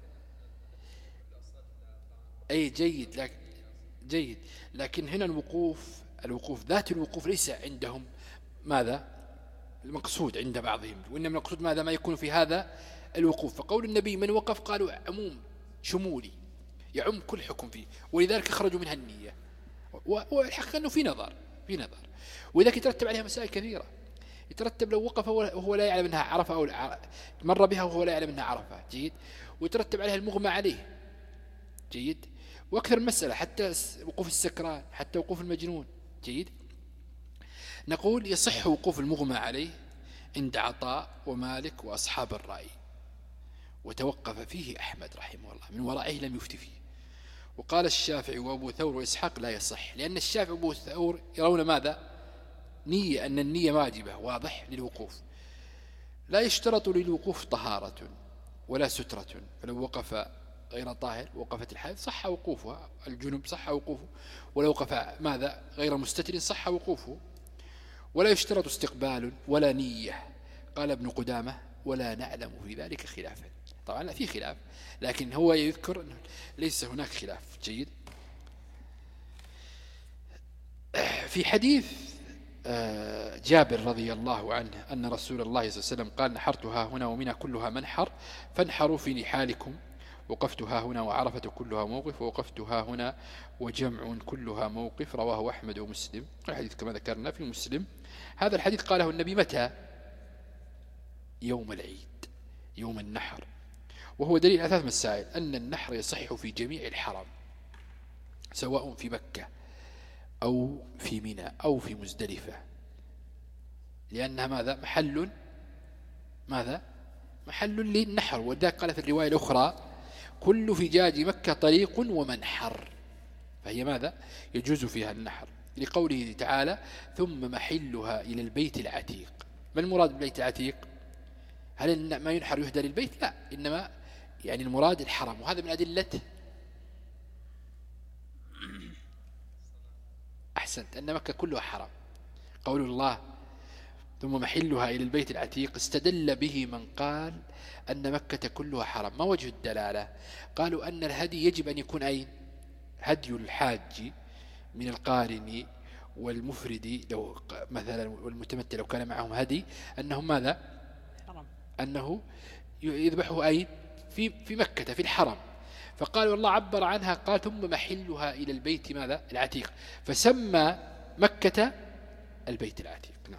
A: أي جيد، لكن جيد، لكن هنا الوقوف الوقوف ذات الوقوف ليس عندهم ماذا المقصود عند بعضهم، وإنما المقصود ماذا ما يكون في هذا الوقوف. فقول النبي من وقف قالوا عموم شمولي يعم كل حكم فيه، ولذلك خرجوا منها النية. والحقيقة أنه في نظر في نظر وذلك يترتب عليها مسائل كثيرة. يترتب لو وقف وهو لا يعلم أنها عرفة أو مر بها وهو لا يعلم أنها عرفة، جيد، ويترتب عليها المغمى عليه، جيد، وأكثر المسألة حتى وقوف السكران، حتى وقوف المجنون، جيد. نقول يصح وقوف المغمى عليه عند عطاء ومالك وأصحاب الرأي، وتوقف فيه أحمد رحمه الله، من ورائه لم يفتي فيه. وقال الشافعي وأبو ثور وإسحاق لا يصح، لأن الشافعي وأبو ثور يرون ماذا نية، أن النية واجبة واضح للوقوف، لا يشترط للوقوف طهارة ولا سترة، فلو وقف غير طاهر وقفت الحائض صح وقوفها، الجنوب صح وقوفه، ولو وقف ماذا غير مستتر صح وقوفه، ولا يشترط استقبال ولا نية. قال ابن قدامة ولا نعلم في ذلك خلافا. طبعا لا في خلاف، لكن هو يذكر أنه ليس هناك خلاف، جيد. في حديث جابر رضي الله عنه أن رسول الله صلى الله عليه وسلم قال نحرتها هنا ومنها كلها منحر فانحروا في نحالكم، وقفتها هنا وعرفة كلها موقف، ووقفتها هنا وجمع كلها موقف. رواه أحمد ومسلم. الحديث كما ذكرنا في مسلم. هذا الحديث قاله النبي متى؟ يوم العيد، يوم النحر، وهو دليل على ثلاث مسائل: أن النحر يصح في جميع الحرم سواء في مكة أو في منى أو في مزدلفة، لأنها ماذا محل ماذا محل للنحر. وذلك قال في الرواية الأخرى كل فجاج مكة طريق ومنحر، فهي ماذا يجوز فيها النحر، لقوله تعالى ثم محلها إلى البيت العتيق. ما المراد بالبيت العتيق؟ هل ما ينحر يهدى للبيت؟ لا، إنما يعني المراد الحرم. وهذا من أدلة أحسنت أن مكة كلها حرم. قول الله ثم محلها إلى البيت العتيق استدل به من قال أن مكة كلها حرم. ما وجه الدلالة؟ قالوا أن الهدي يجب أن يكون أين؟ هدي الحاج من القارن والمفرد لو مثلا والمتمتع لو كان معهم هدي أنهم ماذا؟ أنه يذبحه أين؟ في في مكة في الحرم. فقالوا الله عبر عنها قال ثم محلها إلى البيت ماذا؟ العتيق، فسمى مكة البيت العتيق. نعم.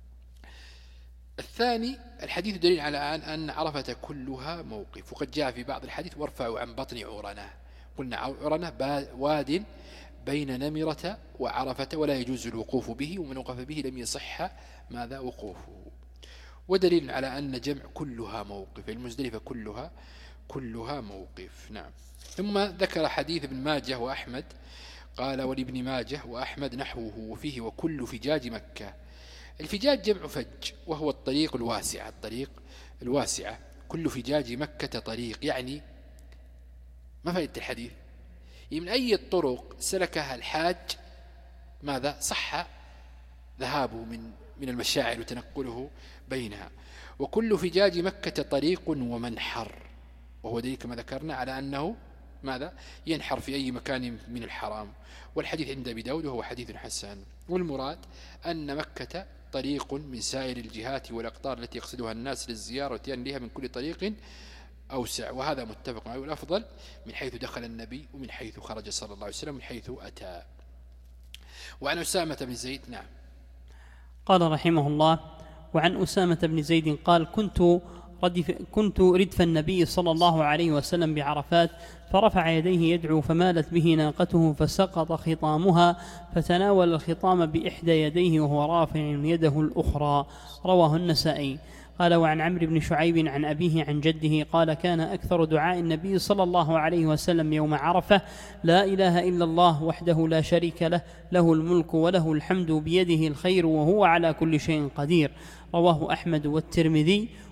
A: الثاني الحديث دليل على أن عرفة كلها موقف، وقد جاء في بعض الحديث وارفعوا عن بطن عرنة. قلنا عرنة واد بين نمرة وعرفة ولا يجوز الوقوف به، ومن وقف به لم يصح ماذا وقوفه. ودليل على أن جمع كلها موقف، المزدلفة كلها كلها موقف. نعم. ثم ذكر حديث ابن ماجه وأحمد قال ولابن ماجه وأحمد نحوه وفيه وكل فجاج مكة. الفجاج جمع فج وهو الطريق الواسع، الطريق الواسعة. كل فجاج مكة طريق، يعني ما فائدة الحديث؟ من أي الطرق سلكها الحاج ماذا صح ذهابه من من المشاعر وتنقله بينها. وكل فجاج مكة طريق ومنحر، وهو دليل كما ذكرنا على أنه ماذا ينحر في أي مكان من الحرام. والحديث عند أبي داود وهو حديث حسن. والمراد أن مكة طريق من سائر الجهات والأقطار التي يقصدها الناس للزيارة وتيان لها من كل طريق أوسع، وهذا متفق عليه. والأفضل من حيث دخل النبي ومن حيث خرج صلى الله عليه وسلم من حيث أتى. وعن أسامة بن زيد. نعم.
B: قال رحمه الله وعن أسامة بن زيد قال كنت ردف, كنت ردف النبي صلى الله عليه وسلم بعرفات فرفع يديه يدعو فمالت به ناقته فسقط خطامها فتناول الخطام بإحدى يديه وهو رافع يده الأخرى. رواه النسائي. قال وعن عمرو بن شعيب عن أبيه عن جده قال كان أكثر دعاء النبي صلى الله عليه وسلم يوم عرفة لا إله إلا الله وحده لا شريك له له الملك وله الحمد بيده الخير وهو على كل شيء قدير. رواه أحمد والترمذي.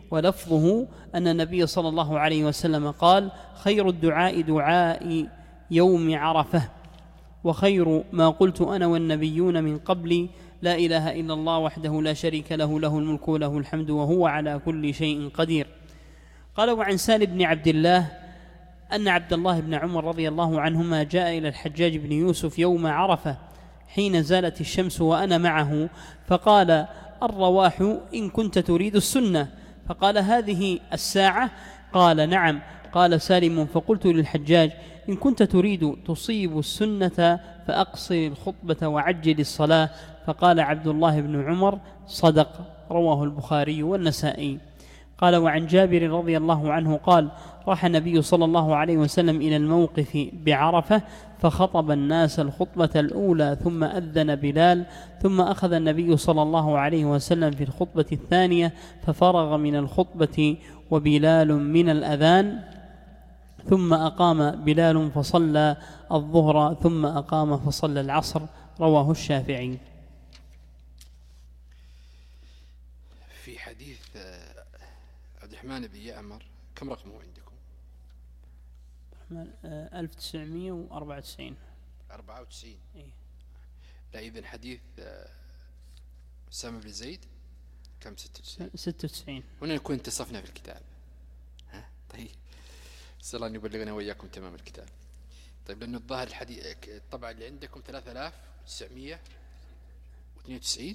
B: ولفظه أن النبي صلى الله عليه وسلم قال: خير الدعاء دعاء يوم عرفة، وخير ما قلت أنا والنبيون من قبلي لا إله إلا الله وحده لا شريك له له الملك وله الحمد وهو على كل شيء قدير. قال: وعن سالم بن عبد الله أن عبد الله بن عمر رضي الله عنهما جاء إلى الحجاج بن يوسف يوم عرفة حين زالت الشمس وأنا معه، فقال: الرواح إن كنت تريد السنة. فقال: هذه الساعة؟ قال: نعم. قال سالم: فقلت للحجاج: إن كنت تريد تصيب السنة فأقصر الخطبة وعجل الصلاة. فقال عبد الله بن عمر: صدق. رواه البخاري والنسائي. قال: وعن جابر رضي الله عنه قال: راح النبي صلى الله عليه وسلم إلى الموقف بعرفة فخطب الناس الخطبة الأولى ثم أذن بلال، ثم أخذ النبي صلى الله عليه وسلم في الخطبة الثانية ففرغ من الخطبة وبلال من الأذان، ثم أقام بلال فصلى الظهر ثم أقام فصلى العصر. رواه الشافعي.
A: في حديث عبد الرحمن بن يعمر كم رقمه عندكم؟
B: ألف وتسعمائة وأربعة وتسعين.
A: أربعة وتسعين.
B: إيه؟
A: لا، إذن حديث أسامة بن زيد كم؟ ستة وتسعين. ستة
B: وتسعين.
A: هنا نكون انتصفنا في الكتاب. ها طيب، نسأل الله أن يبلغنا وإياكم تمام الكتاب. طيب، لأنه الظاهر الحديث الطبعة اللي عندكم ثلاثة آلاف وتسعمائة واثنين وتسعين.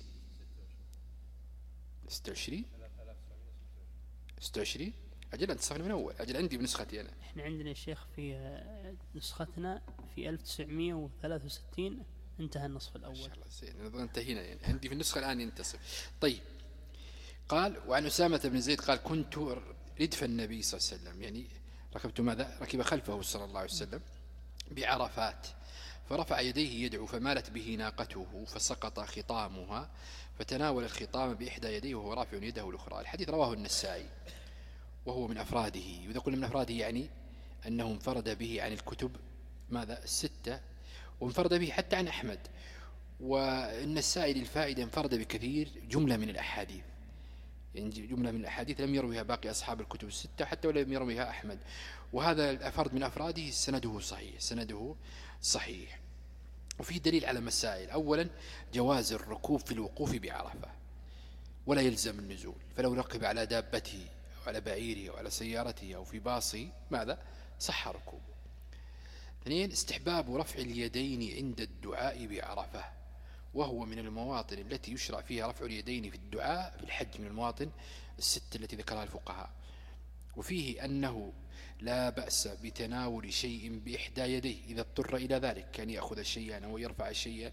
A: ستة وعشرين. ستة وعشرين. أجل أنت صفنا من أول. أجل عندي بنسختي أنا.
B: إحنا عندنا يا شيخ في نسختنا في ألف وتسعمائة وثلاثة وستين انتهى النصف الأول.
A: ما شاء الله زين، نظن انتهينا يعني. عندي في النسخة الآن ينتصف. طيب، قال: وعن أسامة بن زيد قال: كنت ردف النبي صلى الله عليه وسلم، يعني ركبت ماذا؟ ركب خلفه صلى الله عليه وسلم بعرفات، فرفع يديه يدعو فمالت به ناقته فسقط خطامها فتناول الخطام بإحدى يديه وهو رافع يده الأخرى. الحديث رواه النسائي وهو من أفراده، وإذا قلنا من أفراده يعني أنه انفرد به عن الكتب ماذا؟ الستة، وانفرد به حتى عن أحمد. والنسائي للفائدة انفرد بكثير جملة من الأحاديث، يعني جملة من الأحاديث لم يرويها باقي أصحاب الكتب الستة حتى ولم يرويها أحمد، وهذا الفرد من أفراده سنده صحيح. سنده صحيح. وفيه دليل على مسائل. أولا، جواز الركوب في الوقوف بعرفة ولا يلزم النزول، فلو ركب على دابته أو على بعيره أو على سيارته أو في باصه ماذا؟ صح ركوبه. اثنين، استحباب رفع اليدين عند الدعاء بعرفة، وهو من المواطن التي يشرع فيها رفع اليدين في الدعاء في الحج، من المواطن الست التي ذكرها الفقهاء. وفيه أنه لا بأس بتناول شيء بإحدى يديه إذا اضطر إلى ذلك، كان يأخذ شيئا أو يرفع شيئا،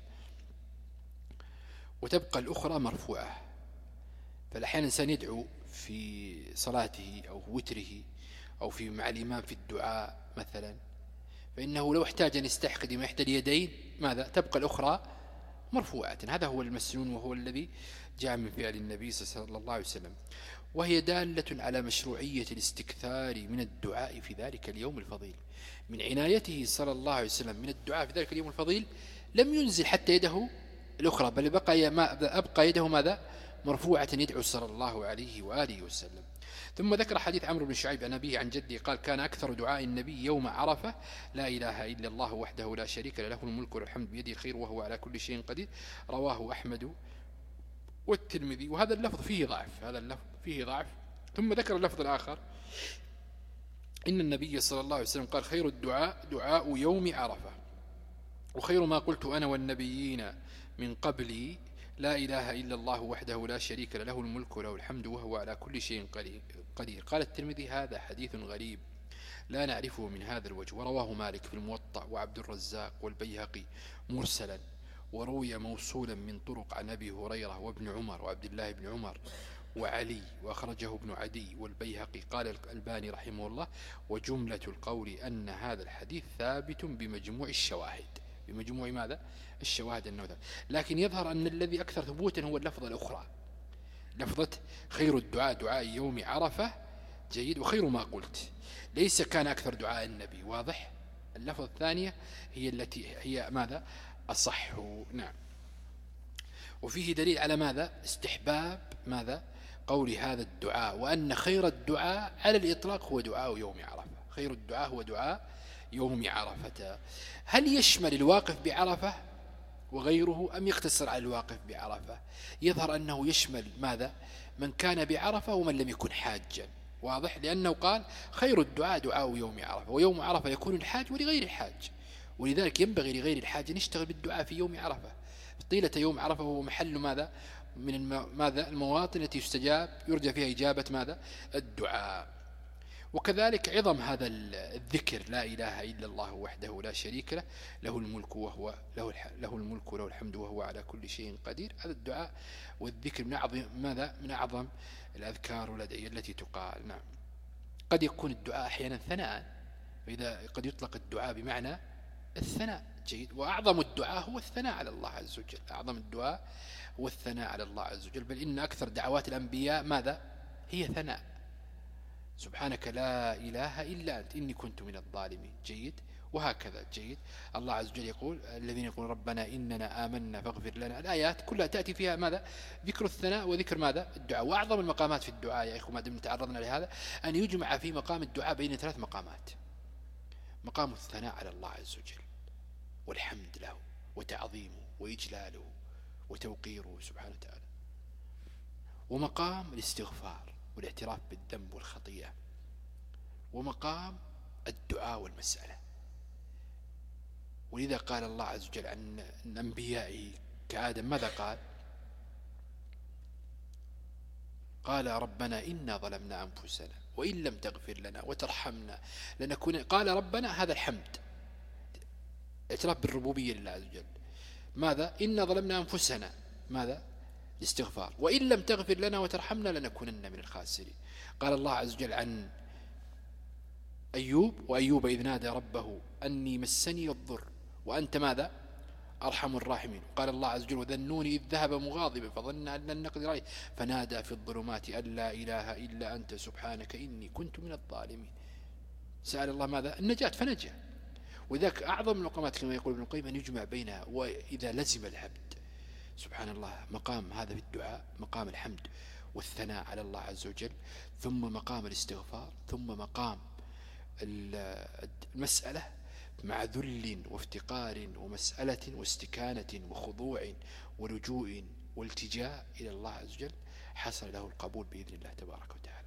A: وتبقى الأخرى مرفوعة. فالأحيان الإنسان يدعو في صلاته أو وتره أو في مع الإمام في الدعاء مثلا، فإنه لو احتاج أن يستحقد إحدى اليدين ماذا؟ تبقى الأخرى مرفوعة. هذا هو المسنون، وهو الذي جاء من فعل النبي صلى الله عليه وسلم، وهي دالة على مشروعية الاستكثار من الدعاء في ذلك اليوم الفضيل. من عنايته صلى الله عليه وسلم من الدعاء في ذلك اليوم الفضيل لم ينزل حتى يده الأخرى، بل بقى أبقى يده ماذا؟ مرفوعة يدعو صلى الله عليه وآله وسلم. ثم ذكر حديث عمرو بن شعيب عن أبيه عن جده قال: كان أكثر دعاء النبي يوم عرفة لا إله إلا الله وحده لا شريك له له الملك والحمد بيده الخير وهو على كل شيء قدير. رواه أحمد والترمذي. وهذا اللفظ فيه ضعف، هذا اللفظ فيه ضعف. ثم ذكر اللفظ الآخر: إن النبي صلى الله عليه وسلم قال: خير الدعاء دعاء يوم عرفة، وخير ما قلت أنا والنبيين من قبلي لا إله إلا الله وحده لا شريك له له الملك وله الحمد وهو على كل شيء قدير. قال الترمذي: هذا حديث غريب لا نعرفه من هذا الوجه. ورواه مالك في الموطأ وعبد الرزاق والبيهقي مرسلا، وروي موصولا من طرق عن أبي هريرة وابن عمر وعبد الله بن عمر وعلي، وأخرجه ابن عدي والبيهقي. قال الألباني رحمه الله: وجملة القول أن هذا الحديث ثابت بمجموع الشواهد. بمجموع ماذا؟ الشواهد النوذة. لكن يظهر أن الذي أكثر ثبوتا هو اللفظة الأخرى، لفظة خير الدعاء دعاء يوم عرفة. جيد. وخير ما قلت ليس كان أكثر دعاء النبي. واضح؟ اللفظة الثانية هي التي هي ماذا؟ أصح. نعم. وفيه دليل على ماذا؟ استحباب ماذا؟ قول هذا الدعاء، وأن خير الدعاء على الإطلاق هو دعاء يوم عرفة. خير الدعاء هو دعاء يوم عرفة. هل يشمل الواقف بعرفة وغيره أم يقتصر على الواقف بعرفة؟ يظهر أنه يشمل ماذا؟ من كان بعرفة ومن لم يكن حاجا. واضح؟ لأنه قال خير الدعاء دعاء يوم عرفة، ويوم عرفة يكون الحاج ولغير الحاج، ولذلك ينبغي لغير الحاج أن يشتغل بالدعاء في يوم عرفة. طيلة يوم عرفة هو محل ماذا؟ من الم... ماذا المواطن التي يستجاب يرجى فيها إجابة ماذا؟ الدعاء. وكذلك عظم هذا الذكر، لا إله إلا الله وحده لا شريك له، له الملك وهو له, الح... له الملك وله الحمد وهو على كل شيء قدير. هذا الدعاء والذكر من أعظم ماذا؟ من أعظم الأذكار والأدعية التي تقال. نعم. قد يكون الدعاء أحيانا ثناء، وإذا قد يطلق الدعاء بمعنى الثناء. جيد. وأعظم الدعاء هو الثناء على الله عز وجل. أعظم الدعاء هو الثناء على الله عز وجل، بل إن أكثر دعوات الأنبياء ماذا؟ هي ثناء. سبحانك لا إله إلا أنت إني كنت من الظالمين. جيد. وهكذا. جيد. الله عز وجل يقول الذين يقول ربنا إننا آمنا فاغفر لنا. الآيات كلها تأتي فيها ماذا؟ ذكر الثناء وذكر ماذا؟ الدعاء. وأعظم المقامات في الدعاء يا إخوة ما دمنا تعرضنا لهذا أن يجمع في مقام الدعاء بين ثلاث مقامات: مقام الثناء على الله عز وجل والحمد له وتعظيمه وإجلاله وتوقيره سبحانه وتعالى، ومقام الاستغفار والاعتراف بالذنب والخطيئة، ومقام الدعاء والمسألة. ولذا قال الله عز وجل عن أنبيائه كآدم ماذا قال؟ قال ربنا إنا ظلمنا أنفسنا وإن لم تغفر لنا وترحمنا لنكون. قال ربنا هذا الحمد، اعتراف بالربوبية لله عز وجل. ماذا؟ إنا ظلمنا أنفسنا، ماذا؟ الاستغفار. وإن لم تغفر لنا وترحمنا لنكونن من الخاسرين. قال الله عز وجل عن أيوب: وأيوب إذ نادى ربه أني مسني الضر وأنت ماذا؟ أرحم الراحمين. قال الله عز وجل: وذنون إذ ذهب مغاضبا فظن أن لن نقدر عليه فنادى في الظلمات أن لا إله إلا أنت سبحانك إني كنت من الظالمين. سأل الله ماذا؟ النجاة فنجا. وذاك أعظم المقامات كما يقول ابن القيم أن يجمع بينها. وإذا لزم العبد سبحان الله مقام هذا في الدعاء، مقام الحمد والثناء على الله عز وجل، ثم مقام الاستغفار، ثم مقام المسألة مع ذل وافتقار ومسألة واستكانة وخضوع ولجوء والتجاء إلى الله عز وجل، حصل له القبول بإذن الله تبارك وتعالى.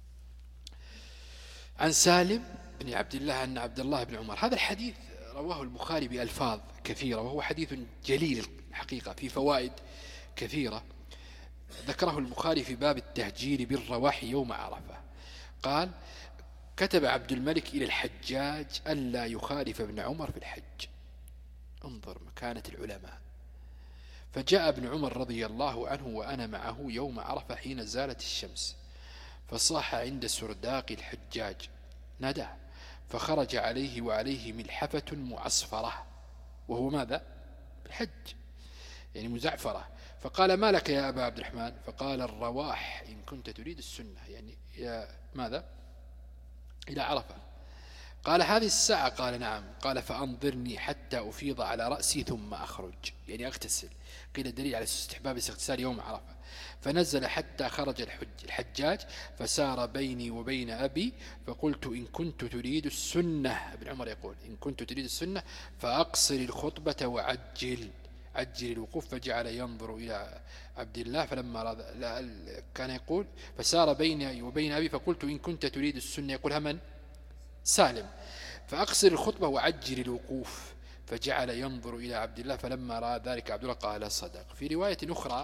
A: عن سالم بن عبد الله أن عبد الله بن عمر، هذا الحديث رواه البخاري بألفاظ كثيرة، وهو حديث جليل الحقيقة في فوائد كثيرة. ذكره البخاري في باب التهجير بالرواح يوم عرفة. قال: كتب عبد الملك إلى الحجاج ألا يخالف ابن عمر في الحج. انظر مكانة العلماء. فجاء ابن عمر رضي الله عنه وأنا معه يوم عرفة حين زالت الشمس، فصاح عند سرداق الحجاج ناداه، فخرج عليه وعليه ملحفة معصفرة، وهو ماذا؟ الحج يعني مزعفرة. فقال: ما لك يا أبا عبد الرحمن؟ فقال: الرواح إن كنت تريد السنة، يعني يا ماذا؟ إلى عرفة. قال: هذه الساعة؟ قال: نعم. قال: فأنظرني حتى أفيض على رأسي ثم أخرج، يعني أغتسل. قيل دليل على استحباب الاغتسال يوم عرفة. فنزل حتى خرج الحجاج فسار بيني وبين أبي، فقلت: إن كنت تريد السنة، ابن عمر يقول: إن كنت تريد السنة فأقصر الخطبة وعجل عجل الوقوف. فجعل ينظر إلى عبد الله فلما كان يقول: فسار بيني وبين أبي فقلت: إن كنت تريد السنة، يقولها من؟ سالم. فأقصر الخطبة وعجل الوقوف. فجعل ينظر إلى عبد الله فلما رأى ذلك عبد الله قال: صدق. في رواية أخرى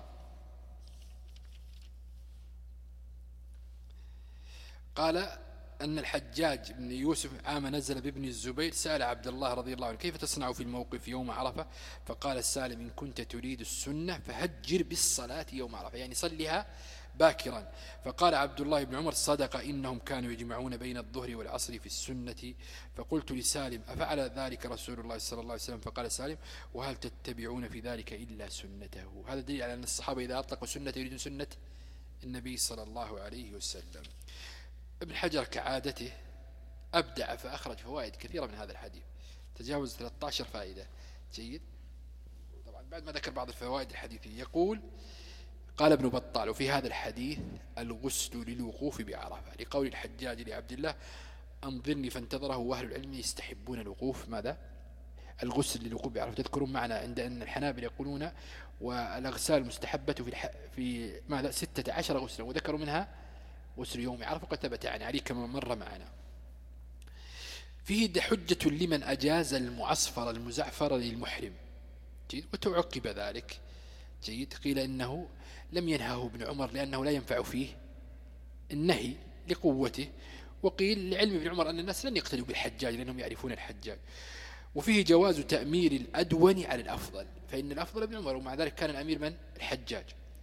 A: قال أن الحجاج بن يوسف عام نزل بابن الزبير سأل عبد الله رضي الله عنه: كيف تصنع في الموقف يوم عرفة؟ فقال السالم: إن كنت تريد السنة فهجر بالصلاة يوم عرفة، يعني صلها باكرا. فقال عبد الله بن عمر: صدق، إنهم كانوا يجمعون بين الظهر والعصر في السنة. فقلت لسالم: أفعل ذلك رسول الله صلى الله عليه وسلم؟ فقال سالم: وهل تتبعون في ذلك إلا سنته؟ هذا دليل على أن الصحابة إذا أطلقوا سنة يريدون سنة النبي صلى الله عليه وسلم. ابن حجر كعادته أبدع فأخرج فوائد كثيرة من هذا الحديث، تجاوز ثلاثة عشر فائدة. جيد. طبعا بعد ما ذكر بعض الفوائد الحديثية يقول: قال ابن بطال: وفي هذا الحديث الغسل للوقوف بعرفة، لقول الحجاج لعبد الله: أنظرني، فانتظره، وأهل العلم يستحبون الوقوف ماذا؟ الغسل للوقوف بعرفة. تذكرون معنا عند أن الحنابل يقولون والأغسال المستحبة في, الح... في ماذا ستة عشر غسلا، وذكروا منها غسل يوم عرفة، قد ثبت عن علي كما مر معنا. فيه حجة لمن أجاز المعصفر المزعفر للمحرم، جيد. وتعقب ذلك، جيد. قيل إنه لم ينهاه ابن عمر لأنه لا ينفع فيه النهي لقوته، وقيل لعلم ابن عمر أن الناس لن يقتدوا بالحجاج لأنهم يعرفون الحجاج. وفيه جواز تأمير الأدون على الأفضل، فإن الأفضل ابن عمر، ومع ذلك كان الأمير من؟ الحجاج.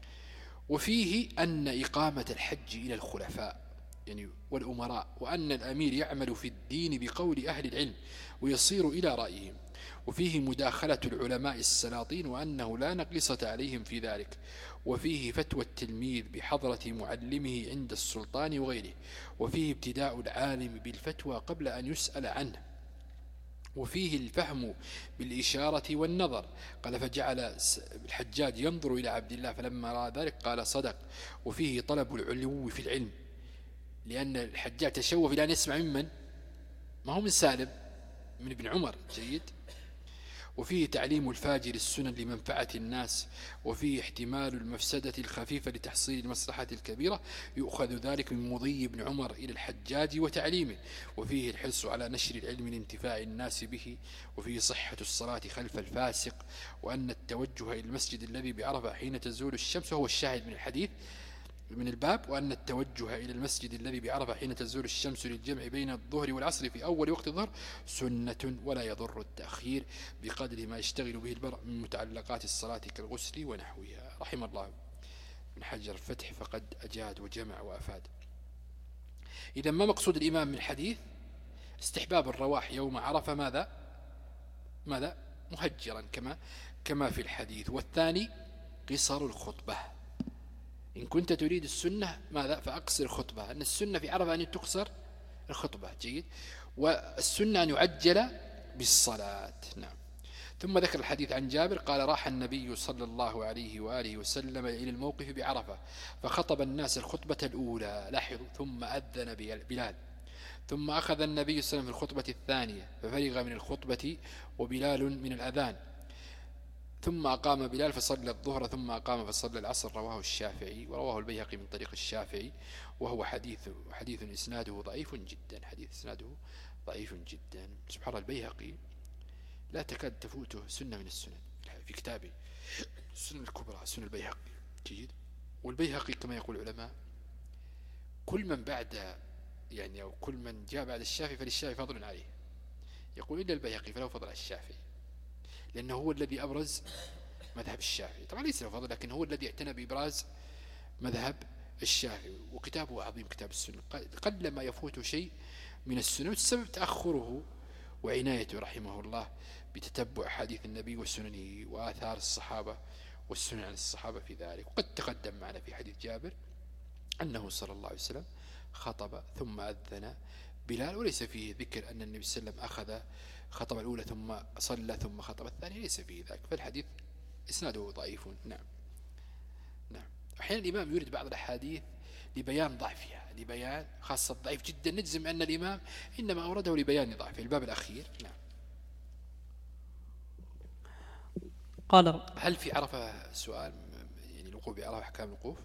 A: وفيه أن إقامة الحج إلى الخلفاء يعني والأمراء، وأن الأمير يعمل في الدين بقول أهل العلم ويصير إلى رأيهم. وفيه مداخلة العلماء السلاطين، وأنه لا نقيصة عليهم في ذلك. وفيه فتوى التلميذ بحضرة معلمه عند السلطان وغيره. وفيه ابتداء العالم بالفتوى قبل أن يسأل عنه. وفيه الفهم بالإشارة والنظر. قال: فجعل الحجاج ينظر إلى عبد الله فلما رأى ذلك قال: صدق. وفيه طلب العلو في العلم، لأن الحجاج تشوف إلى أن يسمع ممن؟ ما هو من سالم، من ابن عمر، جيد. وفيه تعليم الفاجر السنن لمنفعة الناس. وفيه احتمال المفسدة الخفيفة لتحصيل المصلحة الكبيرة، يؤخذ ذلك من مضي ابن عمر إلى الحجاج وتعليمه. وفيه الحرص على نشر العلم لانتفاع الناس به. وفيه صحة الصلاة خلف الفاسق، وأن التوجه إلى المسجد الذي بعرفة حين تزول الشمس، وهو الشاهد من الحديث من الباب، وأن التوجه إلى المسجد الذي بعرفة حين تزول الشمس للجمع بين الظهر والعصر في أول وقت الظهر سنة، ولا يضر التأخير بقدر ما يشتغل به المرء من متعلقات الصلاة كالغسل ونحوها. رحم الله من حجر الفتح، فقد أجاد وجمع وأفاد. إذا ما مقصود الإمام من الحديث؟ استحباب الرواح يوم عرفة ماذا ماذا مهجرا كما كما في الحديث. والثاني قصر الخطبة، إن كنت تريد السنة ماذا فأقصر الخطبة، أن السنة في عرفة أن تقصر الخطبة، جيد. والسنة أن يعجل بالصلاة. نعم. ثم ذكر الحديث عن جابر قال: راح النبي صلى الله عليه وآله وسلم إلى الموقف بعرفة فخطب الناس الخطبة الأولى، لاحظوا، ثم أذن بلال، ثم أخذ النبي صلى الله عليه وسلم في الخطبة الثانية ففرغ من الخطبة وبلال من الأذان، ثم أقام بلال فصلى الظهر، ثم أقام فصلى العصر. رواه الشافعي، ورواه البيهقي من طريق الشافعي، وهو حديث حديث إسناده ضعيف جدا، حديث إسناده ضعيف جدا. سبحان الله، البيهقي لا تكاد تفوته سنة من السنن في كتابه السنن الكبرى، سنن البيهقي، جيد. والبيهقي كما يقول العلماء كل من بعد يعني أو كل من جاء بعد الشافعي فللشافعي فضل عليه، يقول إلا البيهقي فله فضل على الشافعي، لأنه هو الذي أبرز مذهب الشافعي. طبعا ليس له فضل، لكن هو الذي اعتنى بإبراز مذهب الشافعي، وكتابه عظيم، كتاب السنة، قل ما يفوت شيء من السنة، والسبب تأخره وعنايته رحمه الله بتتبع حديث النبي وسننه وآثار الصحابة والسنن عن الصحابة في ذلك. وقد تقدم معنا في حديث جابر أنه صلى الله عليه وسلم خطب ثم أذن بلال، وليس فيه ذكر أن النبي صلى الله عليه وسلم أخذ خطب الأولى ثم صلى ثم خطب الثانية، ليس فيه ذلك، فالحديث إسناده ضعيف. نعم نعم. أحيانا الإمام يريد بعض الأحاديث لبيان ضعفها، لبيان خاصة ضعيف جدا نجزم أن الإمام إنما أورده لبيان ضعفه. الباب الأخير. نعم.
B: قال:
A: هل في عرفة سؤال يعني الوقوف بعرفة أحكام الوقوف؟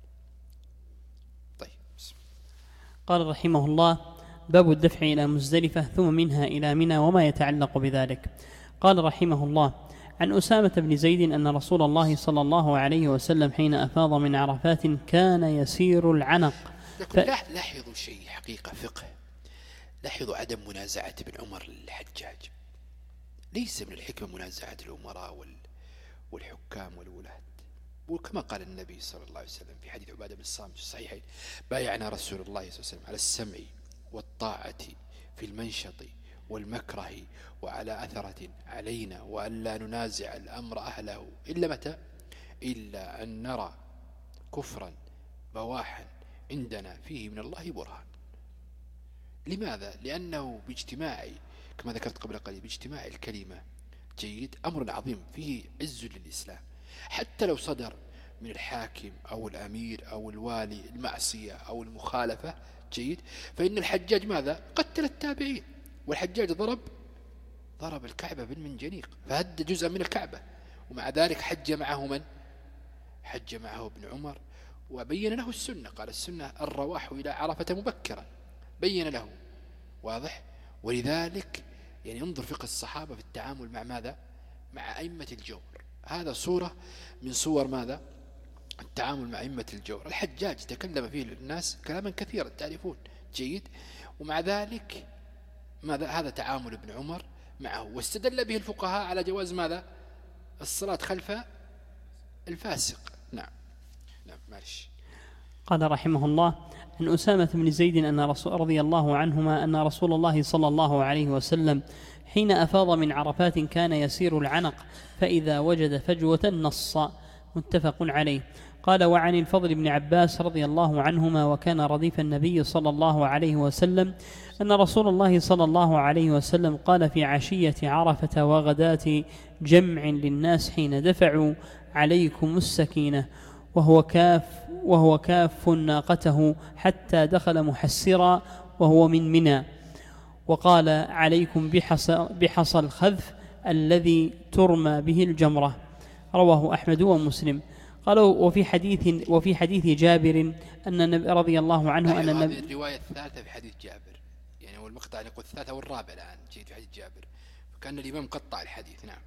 A: طيب. بسم.
B: قال رحمه الله: باب الدفع إلى مزدلفة ثم منها إلى منى وما يتعلق بذلك. قال رحمه الله: عن أسامة بن زيد أن رسول الله صلى الله عليه وسلم حين أفاض من عرفات كان يسير العنق.
A: ف... لاحظوا شيء حقيقة فقه، لاحظوا عدم منازعة ابن عمر للحجاج. ليس من الحكمة منازعة الأمراء وال... والحكام والولاة، وكما قال النبي صلى الله عليه وسلم في حديث عبادة بن الصامت الصحيحين: بايعنا رسول الله صلى الله عليه وسلم على السمع والطاعة في المنشط والمكره وعلى أثرة علينا، وأن لا ننازع الأمر أهله إلا متى؟ إلا أن نرى كفرا بواحا عندنا فيه من الله برهان. لماذا؟ لأنه باجتماع كما ذكرت قبل قليل باجتماع الكلمة، جيد، أمر عظيم فيه عز للإسلام. حتى لو صدر من الحاكم أو الأمير أو الوالي المعصية أو المخالفة، جيد، فإن الحجاج ماذا؟ قتل التابعين، والحجاج ضرب ضرب الكعبة بالمنجنيق، فهد جزءا من الكعبة، ومع ذلك حج معه من؟ حج معه ابن عمر، وبين له السنة، قال السنة الرواح إلى عرفة مبكرا، بين له، واضح. ولذلك يعني انظر فقه الصحابة في التعامل مع ماذا؟ مع أئمة الجور. هذا صورة من صور ماذا؟ التعامل مع أئمة الجور. الحجاج تكلم فيه الناس كلاما كثيرا تعرفون، جيد، ومع ذلك ماذا؟ هذا تعامل ابن عمر معه، واستدل به الفقهاء على جواز ماذا؟ الصلاة خلف الفاسق. نعم نعم معلش.
B: قال رحمه الله: عن أسامة بن زيد أن رسول رضي الله عنهما أن رسول الله صلى الله عليه وسلم حين أفاض من عرفات كان يسير العنق، فإذا وجد فجوة نص. متفق عليه. قال: وعن الفضل بن عباس رضي الله عنهما وكان رديف النبي صلى الله عليه وسلم أن رسول الله صلى الله عليه وسلم قال في عشية عرفة وغداة جمع للناس حين دفعوا: عليكم السكينة، وهو كاف وهو كاف ناقته حتى دخل محسرا وهو من منى، وقال: عليكم بحصى, بحصى الخذف الذي ترمى به الجمرة. رواه أحمد ومسلم. قالوا: وفي حديث وفي حديث جابر أن النبي رضي الله عنه أن النبي،
A: هذه الرواية الثالثة في حديث جابر، يعني هو المقطع يقول الثالثة والرابع الآن جيد في حديث جابر، فكان الإمام قطع الحديث. نعم.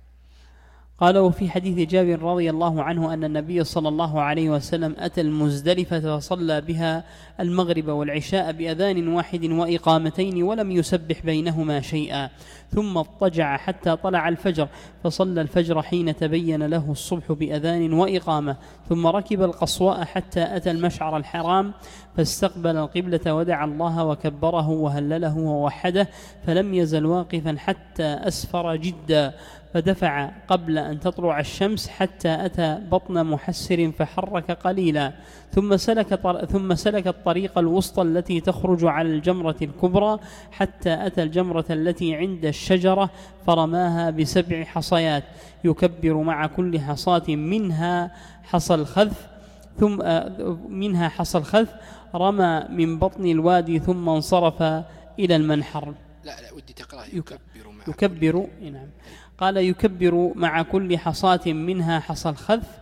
B: قال: وفي حديث جابر رضي الله عنه أن النبي صلى الله عليه وسلم أتى المزدلفة فصلى بها المغرب والعشاء بأذان واحد وإقامتين ولم يسبح بينهما شيئا، ثم اضطجع حتى طلع الفجر فصلى الفجر حين تبين له الصبح بأذان وإقامة، ثم ركب القصواء حتى أتى المشعر الحرام فاستقبل القبلة ودعا الله وكبره وهلله ووحده، فلم يزل واقفا حتى أسفر جدا، فدفع قبل أن تطلع الشمس حتى أتى بطن محسر فحرك قليلا، ثم سلك ثم سلك الطريق الوسطى التي تخرج على الجمرة الكبرى حتى أتى الجمرة التي عند الشجرة فرماها بسبع حصيات يكبر مع كل حصاة منها حصى الخذف ثم منها حصى الخذف رمى من بطن الوادي ثم انصرف إلى المنحر.
A: لا لا ودي تقرأ. يكبر مع
B: يكبر نعم. قال: يكبر مع كل حصاة منها حصى الخذف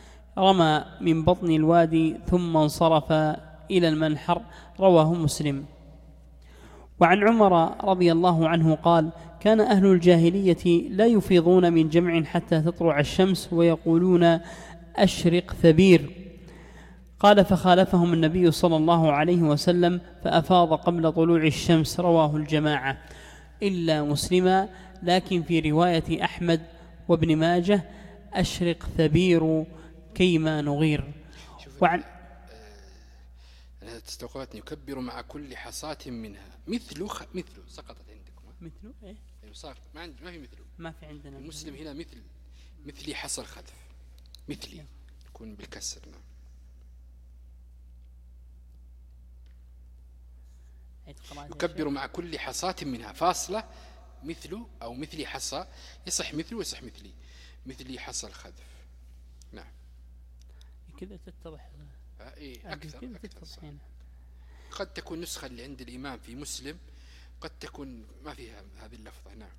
B: رمى من بطن الوادي ثم انصرف إلى المنحر. رواه مسلم. وعن عمر رضي الله عنه قال: كان أهل الجاهلية لا يفيضون من جمع حتى تطلع الشمس ويقولون: أشرق ثبير. قال: فخالفهم النبي صلى الله عليه وسلم فأفاض قبل طلوع الشمس. رواه الجماعة إلا مسلما، لكن في رواية أحمد وابن ماجه: أشرق ثبير كيما نغير. وعن
A: أه تستوقفتني: يكبر مع كل حصاة منها مثل خ... مثل سقطت عندكم
B: مثل إيه؟
A: صار ما عند ما في مثله،
B: ما في عندنا
A: المسلم هنا مثل مثلي حصى الخذف مثلي يكون بالكسر. نعم. يكبر مع كل حصاة منها فاصلة مثل أو مثلي حصى، يصح مثل ويصح مثلي، مثلي حصى الخذف. نعم
B: كذا تتضح.
A: إيه أكثر, أكثر قد تكون نسخة اللي عند الإمام في مسلم قد تكون ما فيها هذه اللفظة. نعم.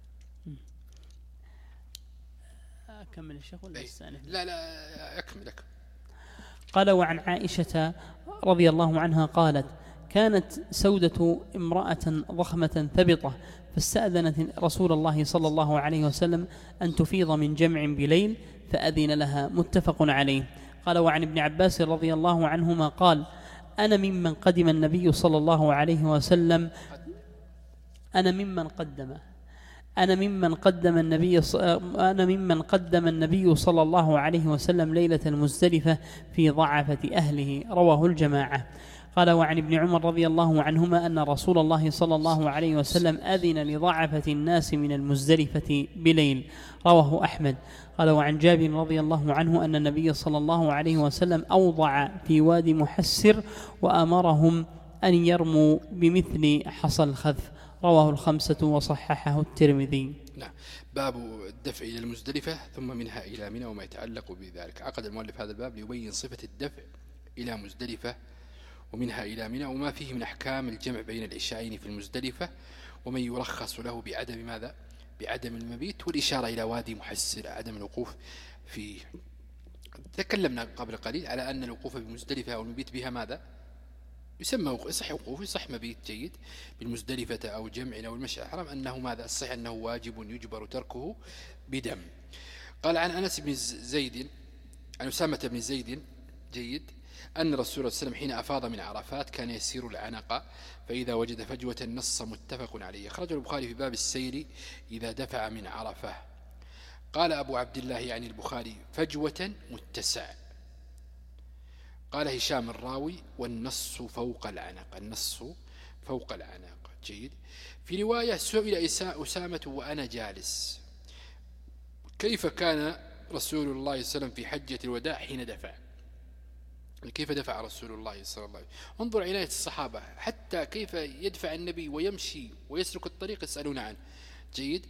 B: أكمل الشيخ ولا أستأنف؟
A: لا لا أكمل لك.
B: قال: وعن عائشة رضي الله عنها قالت: كانت سودة امرأة ضخمة ثبطة فاستأذنت رسول الله صلى الله عليه وسلم أن تفيض من جمع بليل فأذن لها. متفق عليه. قال: وعن ابن عباس رضي الله عنهما قال: أنا ممن قدم النبي صلى الله عليه وسلم أنا ممن قدم أنا ممن قدم النبي أنا ممن قدم النبي صلى الله عليه وسلم ليلة المزدلفة في ضعفة أهله. رواه الجماعة. قال: وعن ابن عمر رضي الله عنهما أن رسول الله صلى الله عليه وسلم أذن لضعفة الناس من المزدلفة بليل. رواه أحمد. قال: وعن جابر رضي الله عنه أن النبي صلى الله عليه وسلم أوضع في وادي محسر وأمرهم أن يرموا بمثل حصى الخذف. رواه الخمسة وصححه الترمذي.
A: نعم. باب الدفع إلى المزدلفة ثم منها إلى منى وما يتعلق بذلك. عقد المؤلف هذا الباب ليبين صفة الدفع إلى مزدلفة ومنها إلى منى وما فيه من أحكام الجمع بين العشاءين في المزدلفة ومن يرخص له بعدم ماذا بعدم المبيت والإشارة إلى وادي محسر عدم الوقوف فيه. تكلمنا قبل قليل على أن الوقوف بمزدلفة أو المبيت بها ماذا يسمى يصح وقوف يصح مبيت جيد بالمزدلفة أو جمع أو المشي الحرام أنه ماذا الصحيح أنه واجب يجبر تركه بدم. قال عن أنس بن زيد عن أسامة بن زيد جيد أن رسول الله صلى الله عليه وسلم حين أفاض من عرفات كان يسير العنق فإذا وجد فجوة نص متفق عليه. أخرجه البخاري في باب السير إذا دفع من عرفة. قال أبو عبد الله يعني البخاري فجوة متسع. قال هشام الراوي والنص فوق العنق النص فوق العنق جيد. في رواية سئل أسامة وأنا جالس كيف كان رسول الله صلى الله عليه وسلم في حجة الوداع حين دفع كيف دفع رسول الله صلى الله عليه وسلم. انظر عناية الصحابة حتى كيف يدفع النبي ويمشي ويسلك الطريق يسألون عنه جيد.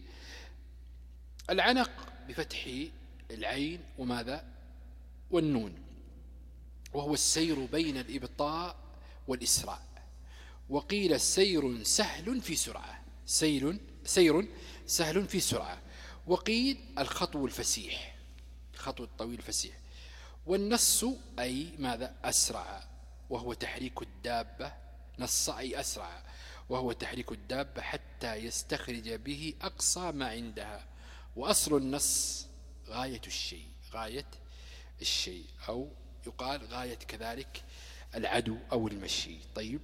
A: العنق بفتح العين وماذا والنون وهو السير بين الإبطاء والإسراء. وقيل سير سهل في سرعة سير سير سهل في سرعة. وقيل الخطو الفسيح الخطو الطويل الفسيح. والنص أي ماذا أسرع وهو تحريك الدابة نص أي أسرع وهو تحريك الدابة حتى يستخرج به أقصى ما عندها. وأصل النص غاية الشيء غاية الشيء أو يقال غاية كذلك العدو أو المشي. طيب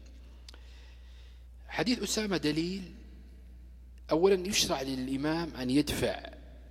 A: حديث أسامة دليل أولا يشرع للإمام أن يدفع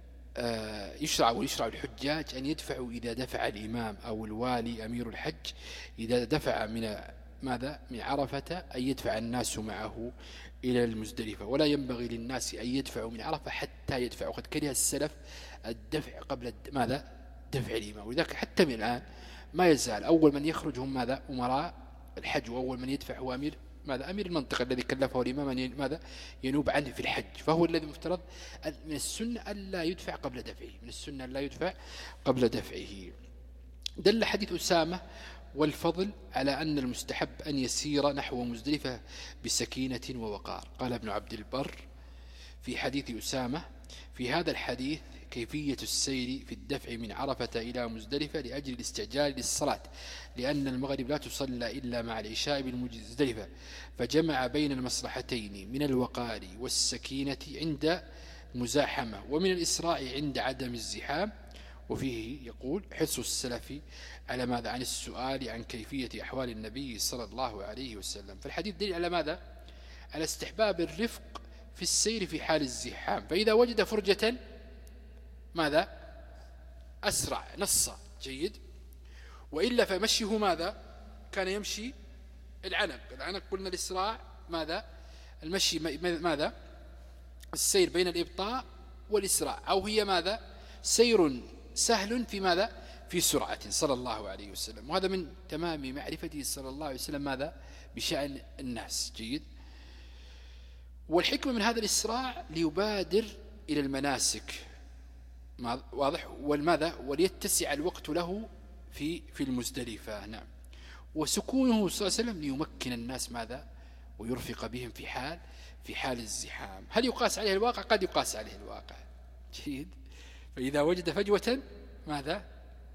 A: يشرع ويشرع الحجاج أن يدفعوا إذا دفع الإمام أو الوالي أمير الحج إذا دفع من ماذا من عرفة أن يدفع الناس معه إلى المزدلفة ولا ينبغي للناس أن يدفعوا من عرفة حتى يدفعوا. وقد كره السلف الدفع قبل ماذا دفع الإمام ولذلك حتى من الآن ما يزال أول من يخرج هم ماذا أمراء الحج وأول من يدفع هو أمير ماذا أمير المنطقة الذي كلفه الإمام أن ماذا ينوب عنه في الحج فهو الذي مفترض من السنة ألا يدفع قبل دفعه من السنة ألا يدفع قبل دفعه. دل حديث أسامة والفضل على أن المستحب أن يسير نحو مزدلفة بسكينة ووقار. قال ابن عبد البر في حديث أسامة في هذا الحديث كيفية السير في الدفع من عرفة إلى مزدلفة لأجل الاستعجال للصلاة لأن المغرب لا تصلى إلا مع العشاء بالمزدلفة فجمع بين المصلحتين من الوقار والسكينة عند مزاحمة ومن الإسراء عند عدم الزحام. وفيه يقول حرص السلف على ماذا عن السؤال عن كيفية أحوال النبي صلى الله عليه وسلم. فالحديث دليل على ماذا على استحباب الرفق في السير في حال الزحام فإذا وجد فرجة ماذا أسرع نص جيد وإلا فمشيه ماذا كان يمشي العنق العنق قلنا الإسراع ماذا المشي ماذا السير بين الإبطاء والإسراع أو هي ماذا سير سهل في ماذا في سرعة صلى الله عليه وسلم. وهذا من تمام معرفته صلى الله عليه وسلم ماذا بشأن الناس جيد. والحكمة من هذا الإسراع ليبادر إلى المناسك واضح والماذا وليتسع الوقت له في في المزدلفة. نعم. وسكونه صلى الله عليه وسلم ليمكن الناس ماذا ويرفق بهم في حال في حال الزحام. هل يقاس عليه الواقع؟ قد يقاس عليه الواقع جيد. فإذا وجد فجوة ماذا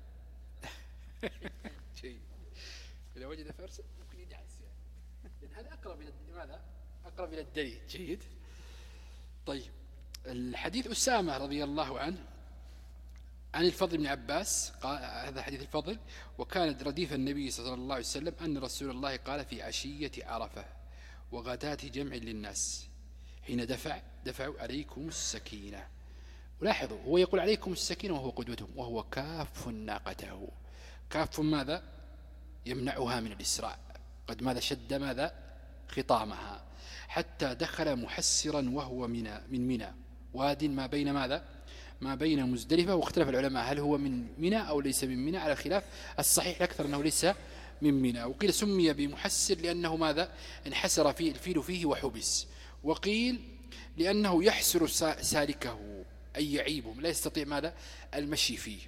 A: جيد إذا وجد فرصة ممكن يدعس يعني لأن هذا أقرب إلى ماذا أقرب إلى الدليل جيد. طيب الحديث أسامة رضي الله عنه عن الفضل بن عباس قال هذا حديث الفضل وكانت رديف النبي صلى الله عليه وسلم أن رسول الله قال في عشية عرفة وغداة جمع للناس حين دفع دفعوا عليكم السكينة. ولاحظوا هو يقول عليكم السكينة وهو قدوتهم وهو كاف ناقته كاف ماذا يمنعها من الإسراء قد ماذا شد ماذا خطامها حتى دخل محسرا وهو من من منى واد ما بين ماذا ما بين مزدلفة. واختلف العلماء هل هو من منى أو ليس من منى على خلاف الصحيح الأكثر أنه ليس من منى. وقيل سمي بمحسر لأنه ماذا انحسر فيه الفيل فيه وحبس وقيل لأنه يحسر سالكه أي يعيبهم لا يستطيع ماذا المشي فيه.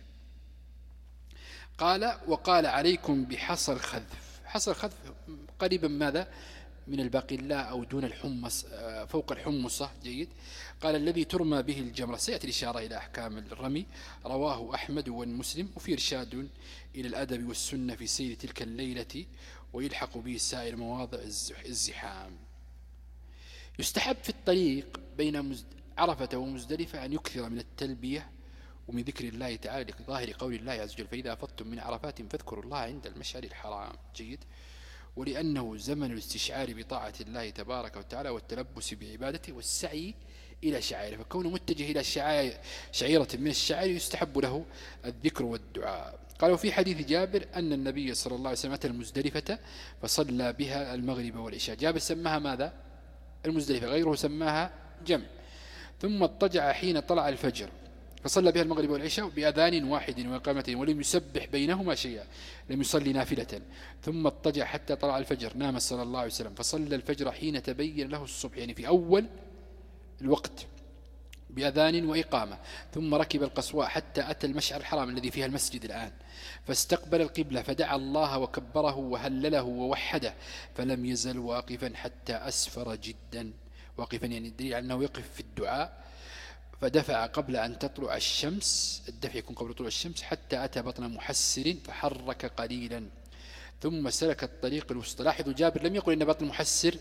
A: قال وقال عليكم بحصى الخذف. حصى الخذف قريبا ماذا من الباقلاء أو دون الحمص فوق الحمصة. جيد. قال الذي ترمى به الجمرة. سيأتي الإشارة إلى أحكام الرمي. رواه أحمد والمسلم وفي إرشاد إلى الأدب والسنة في سير تلك الليلة ويلحق به سائر مواضع الزحام. يستحب في الطريق بين عرفة ومزدلفة أن يكثر من التلبية ومن ذكر الله تعالى لظاهر قول الله عز وجل فإذا أفضتم من عرفات فاذكروا الله عند المشعر الحرام. جيد. ولأنه زمن الاستشعار بطاعة الله تبارك وتعالى والتلبس بعبادته والسعي إلى شعائره، فكونه متجه إلى شعيرة من الشعائر يستحب له الذكر والدعاء. قالوا في حديث جابر أن النبي صلى الله عليه وسلم أتى المزدلفة فصلى بها المغرب والعشاء. جابر سماها ماذا المزدلفة، غيره سماها جمع. ثم اضطجع حين طلع الفجر فصلى بها المغرب والعشاء بأذان واحد وإقامتين ولم يسبح بينهما شيئا، لم يصلي نافلة. ثم اضطجع حتى طلع الفجر نام صلى الله عليه وسلم فصلى الفجر حين تبين له الصبح، يعني في أول الوقت، بأذان وإقامة. ثم ركب القصواء حتى أتى المشعر الحرام الذي فيها المسجد الآن فاستقبل القبلة فدعا الله وكبره وهلله ووحده فلم يزل واقفا حتى أسفر جدا. واقفا يعني الدليل على أنه يقف في الدعاء. فدفع قبل أن تطلع الشمس، الدفع يكون قبل طلوع الشمس، حتى أتى بطن محسر فحرك قليلا ثم سلك الطريق الوسطى. لاحظوا جابر لم يقل إن بطن محسر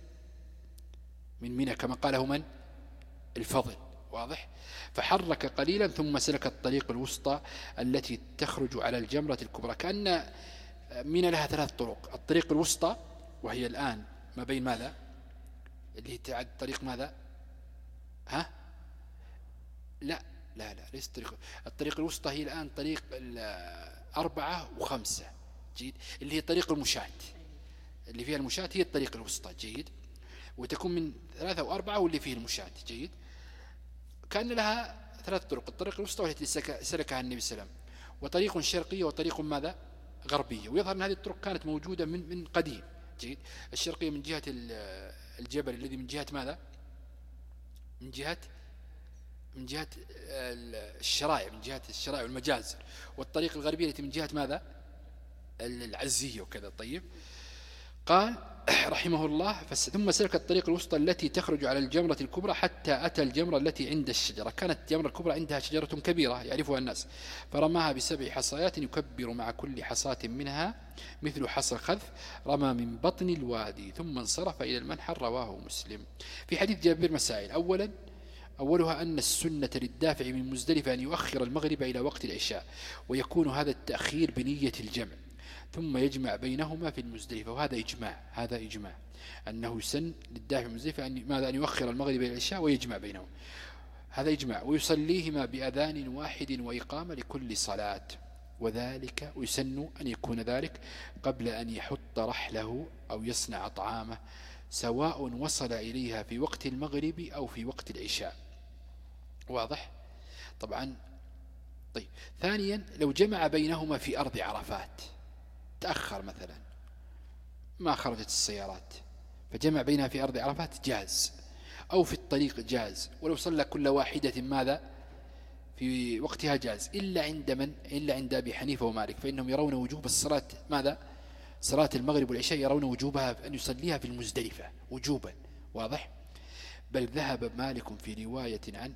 A: من منى كما قاله من الفضل. واضح. فحرك قليلا ثم سلك الطريق الوسطى التي تخرج على الجمرة الكبرى. كأن منى لها ثلاث طرق. الطريق الوسطى وهي الآن ما بين ماذا اللي تعد طريق ماذا ها لا لا لا ليس الطريق. الطريق الوسطى هي الآن طريق أربعة وخمسة. جيد. اللي هي طريق المشاة اللي فيها المشاة هي الطريق الوسطى. جيد. وتكون من ثلاثة وأربعة واللي فيه المشاة. جيد. كان لها ثلاث طرق. الطريق الوسطى والتي سلكها النبي صلى الله عليه وسلم وطريق شرقية وطريق ماذا غربية. ويظهر أن هذه الطرق كانت موجودة من من قديم. جيد. الشرقية من جهة الجبل الذي من جهة ماذا من جهة من جهة الشرائع من جهة الشرائع والمجازر. والطريق الغربية التي من جهة ماذا العزية وكذا. طيب. قال رحمه الله ثم سلك الطريق الوسطى التي تخرج على الجمرة الكبرى حتى أتى الجمرة التي عند الشجرة. كانت الجمرة الكبرى عندها شجرة كبيرة يعرفها الناس فرماها بسبع حصايات يكبر مع كل حصاة منها مثل حصى الخذف. رمى من بطن الوادي ثم انصرف إلى المنحر. رواه مسلم. في حديث جابر مسائل. أولا أولها أن السنة للدافع من مزدلفة أن يؤخر المغرب إلى وقت العشاء ويكون هذا التأخير بنية الجمع ثم يجمع بينهما في المزدلفة. وهذا إجماع هذا إجماع أنه يسن للدافع من مزدلفة أن ماذا أن يؤخر المغرب إلى العشاء ويجمع بينهما. هذا إجماع. ويصليهما بأذان واحد وإقامة لكل صلاة وذلك ويسن أن يكون ذلك قبل أن يحط رحله أو يصنع طعامه سواء وصل إليها في وقت المغرب أو في وقت العشاء. واضح. طبعا. طيب. ثانيا لو جمع بينهما في أرض عرفات تأخر مثلا ما خرجت السيارات فجمع بينها في أرض عرفات جاز أو في الطريق جاز ولو صلى كل واحدة ماذا في وقتها جاز إلا عند من إلا عند أبي حنيفة ومالك فإنهم يرون وجوب الصلاة ماذا صلاة المغرب والعشاء يرون وجوبها أن يصليها في المزدلفة وجوبا. واضح. بل ذهب مالك في رواية عن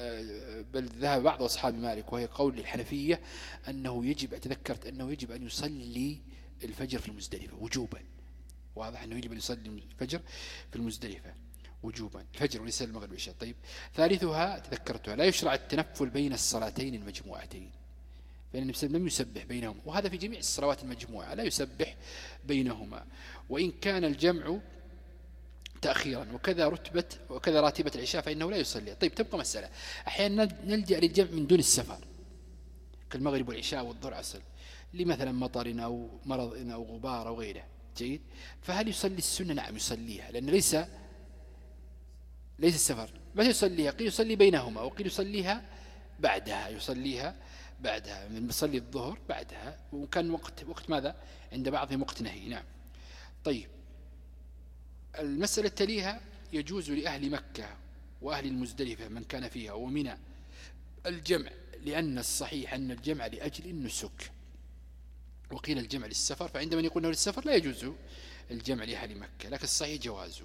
A: بل ذهب بعض أصحاب مالك وهي قول الحنفية أنه يجب تذكرت أنه يجب أن يصلي الفجر في المزدلفة وجوبا. واضح أنه يجب أن يصلي الفجر في المزدلفة وجوبا الفجر وليس المغرب والعشاء. طيب. ثالثها تذكرتها لا يشرع التنفل بين الصلاتين المجموعتين فإن النبي لم يسبح بينهما وهذا في جميع الصلوات المجموعة لا يسبح بينهما وإن كان الجمع تأخيرا وكذا رتبة وكذا راتبة العشاء فإنه لا يصلي. طيب. تبقى مسألة أحيانا نلجأ للجمع من دون السفر كالمغرب والعشاء والظهر عصر لمثلا مطر أو مرض أو غبار أو غيره. جيد. فهل يصلي السنة؟ نعم يصليها لأن ليس ليس السفر ما يصليها. قيل يصلي بينهما وقيل يصليها بعدها يصليها بعدها من يصلي الظهر بعدها وكان وقت وقت ماذا عند بعضهم وقت نهي. نعم. طيب. المسألة تليها يجوز لأهل مكة وأهل المزدلفة من كان فيها ومنى الجمع، لأن الصحيح أن الجمع لأجل النسك، وقيل الجمع للسفر، فعند من يقول أنه للسفر لا يجوز الجمع لأهل مكة، لكن الصحيح جوازه.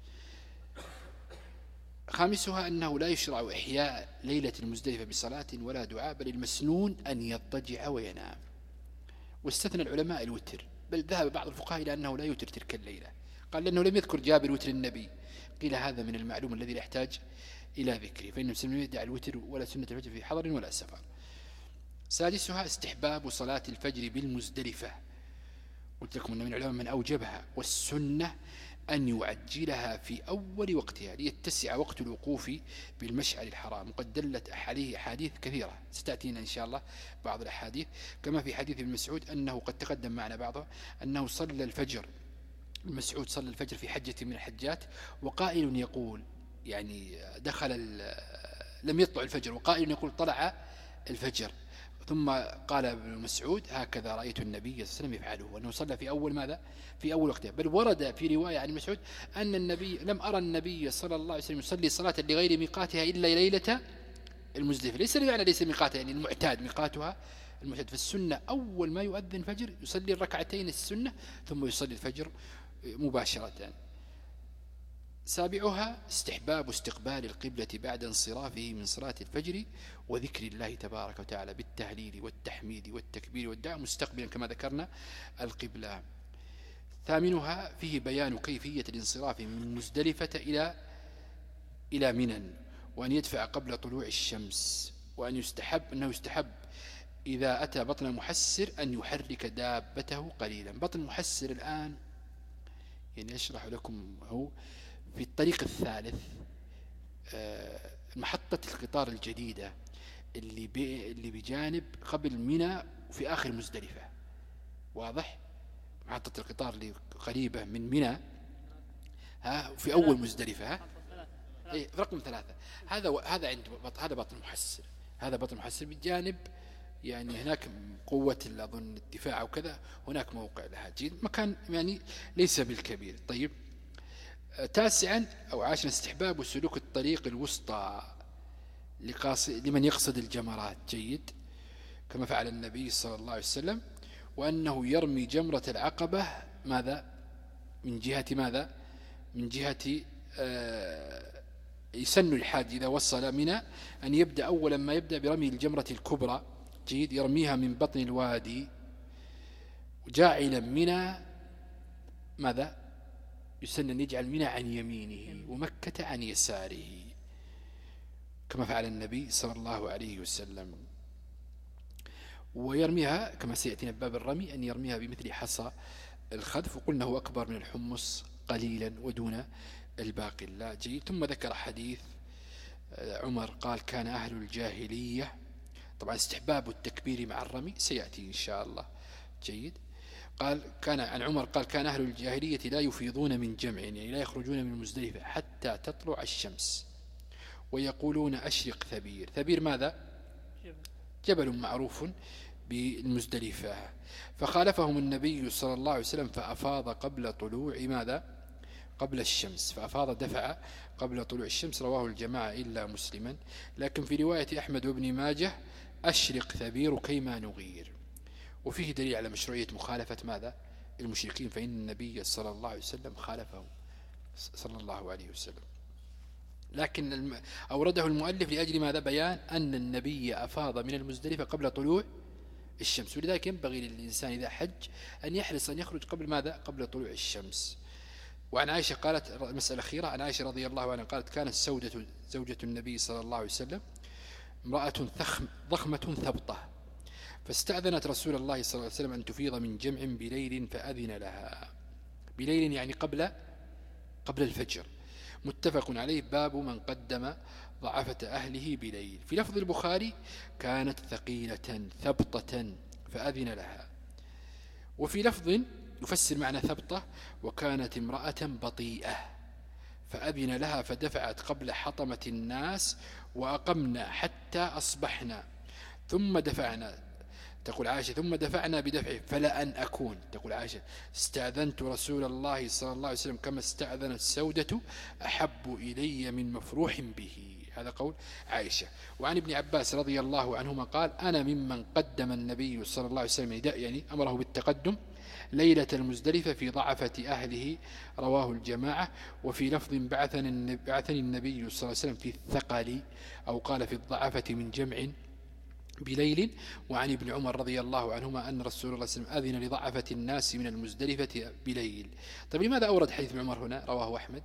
A: خامسها أنه لا يشرع إحياء ليلة المزدلفة بصلاة ولا دعاء، بل المسنون أن يضطجع وينام. واستثنى العلماء الوتر، بل ذهب بعض الفقهاء إلى أنه لا يوتر تلك الليلة، قال لأنه لم يذكر جابر وتر النبي. قيل هذا من المعلوم الذي لا يحتاج إلى ذكره، فإن المسلم يدعي الوتر ولا سنة الفجر في حضر ولا سفر. سادسها استحباب صلاة الفجر بالمزدلفة، قلت لكم أن من العلماء من أوجبها، والسنة أن يعجلها في أول وقتها ليتسع وقت الوقوف بالمشعر الحرام، وقد دلت عليه أحاديث كثيرة ستأتينا إن شاء الله بعض الأحاديث، كما في حديث ابن مسعود أنه قد تقدم معنا بعضه، أنه صلى الفجر، المسعود صلى الفجر في حجة من الحجات، وقائل يقول يعني دخل لم يطلع الفجر، وقائل يقول طلع الفجر، ثم قال ابن مسعود هكذا رأيت النبي صلى الله عليه وسلم يفعله، وأنه صلى في أول ماذا؟ في أول وقته. بل ورد في رواية عن مسعود أن النبي لم أرى النبي صلى الله عليه وسلم يصلي صلاة لغير ميقاتها إلا ليلة المزدلفة، ليس يعني ليس ميقاتها يعني المعتاد ميقاتها المعتاد. فالسنة أول ما يؤذن فجر يصلي الركعتين السنة ثم يصلي الفجر مباشرة. سابعها استحباب استقبال القبلة بعد انصرافه من صلاة الفجر وذكر الله تبارك وتعالى بالتهليل والتحميد والتكبير والدعاء مستقبلا كما ذكرنا القبلة. ثامنها فيه بيان كيفية الانصراف من مزدلفة إلى إلى منى، وأن يدفع قبل طلوع الشمس، وأن يستحب أنه يستحب إذا أتى بطن محسر أن يحرك دابته قليلا. بطن محسر الآن يعني أشرح لكم، هو في الطريق الثالث محطة القطار الجديدة اللي اللي بجانب قبل منى وفي آخر مزدلفة، واضح؟ محطة القطار اللي قريبة من منى ها في أول مزدلفة، ها إيه رقم ثلاثة، هذا هذا عند هذا بطن محسر، هذا بطن محسر بجانب يعني هناك قوة أظن الدفاع وكذا، هناك موقع لها جيد، مكان يعني ليس بالكبير. طيب تاسعا أو عاشرا استحباب سلوك الطريق الوسطى لمن يقصد الجمرات، جيد كما فعل النبي صلى الله عليه وسلم، وأنه يرمي جمرة العقبة ماذا من جهة ماذا من جهة آه يسن الحاج إذا وصل منى أن يبدأ أولا ما يبدأ برمي الجمرة الكبرى، جيد يرميها من بطن الوادي، جاعلا منى ماذا يسن أن يجعل منى عن يمينه ومكة عن يساره كما فعل النبي صلى الله عليه وسلم. ويرميها كما سيأتينا بباب الرمي أن يرميها بمثل حصى الخذف، وقلنا هو أكبر من الحمص قليلا ودون الباقي لا، جيد. ثم ذكر حديث عمر قال كان أهل الجاهلية، طبعا استحباب التكبير مع الرمي سيأتي إن شاء الله، جيد. قال كان عن عمر قال كان أهل الجاهلية لا يفيضون من جمع، يعني لا يخرجون من مزدلفة حتى تطلع الشمس، ويقولون أشرق ثبير. ثبير ماذا؟ جبل معروف بالمزدلفة. فخالفهم النبي صلى الله عليه وسلم فأفاض قبل طلوع ماذا؟ قبل الشمس، فأفاض دفع قبل طلوع الشمس، رواه الجماعة إلا مسلما. لكن في رواية أحمد وابن ماجه أشرق ثبير كيما نغير، وفيه دليل على مشروعية مخالفة ماذا؟ المشركين، فإن النبي صلى الله عليه وسلم خالفه صلى الله عليه وسلم. لكن أورده المؤلف لأجل ماذا؟ بيان أن النبي أفاض من المزدلفة قبل طلوع الشمس، ولذلك ينبغي للإنسان إذا حج أن يحرص أن يخرج قبل ماذا؟ قبل طلوع الشمس. وعن عائشة قالت مسألة أخيرة، عن عائشة رضي الله عنها قالت كانت سودة زوجة النبي صلى الله عليه وسلم امرأة ضخمة ثبطة، فاستأذنت رسول الله صلى الله عليه وسلم أن تفيض من جمع بليل فأذن لها. بليل يعني قبل قبل الفجر، متفق عليه. باب من قدم ضعفة أهله بليل. في لفظ البخاري كانت ثقيلة ثبطة فأذن لها. وفي لفظ يفسر معنى ثبطة وكانت امرأة بطيئة فأذن لها فدفعت قبل حطمة الناس وأقمنا حتى أصبحنا ثم دفعنا تقول عائشة ثم دفعنا بدفعه فلا أن أكون، تقول عائشة استأذنت رسول الله صلى الله عليه وسلم كما استأذنت سودة أحب إلي من مفروح به. هذا قول عائشة. وعن ابن عباس رضي الله عنهما قال أنا ممن قدم النبي صلى الله عليه وسلم يعني أمره بالتقدم ليلة المزدلفة في ضعفة أهله، رواه الجماعة. وفي لفظ بعثني بعثني النبي صلى الله عليه وسلم في الثقل، أو قال في الضعفة من جمع بليل. وعن ابن عمر رضي الله عنهما أن رسول الله صلى الله عليه وسلم أذن لضعفة الناس من المزدلفة بليل. طيب لماذا أورد حديث ابن عمر هنا؟ رواه أحمد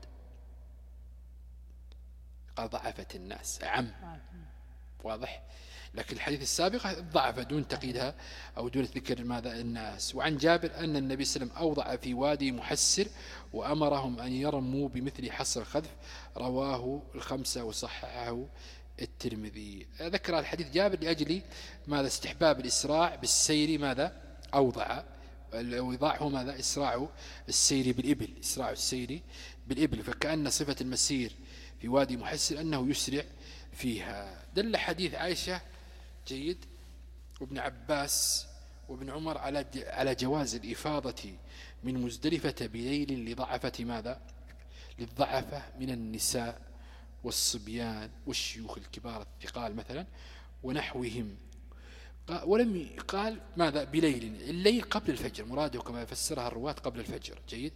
A: قال ضعفة الناس عم، واضح، لكن الحديث السابق ضعف دون تقييدها أو دون ذكر ماذا الناس. وعن جابر أن النبي صلى الله عليه وسلم أوضع في وادي محسر وأمرهم أن يرموا بمثل حصر الخذف، رواه الخمسة وصححه الترمذي. ذكر الحديث جابر لأجل ماذا استحباب الإسراع بالسير، ماذا أوضع الوضاع ماذا إسراع السير بالإبل، إسراع السير بالإبل، فكأن صفة المسير في وادي محسر أنه يسرع فيها. دل حديث عائشة جيد وابن عباس وابن عمر على على جواز الإفاضة من مزدلفة بليل لضعفة ماذا للضعفة من النساء والصبيان والشيوخ الكبار الثقال مثلا ونحوهم. ولم قال ماذا بليل، الليل قبل الفجر، مراده كما فسرها الرواة قبل الفجر. جيد.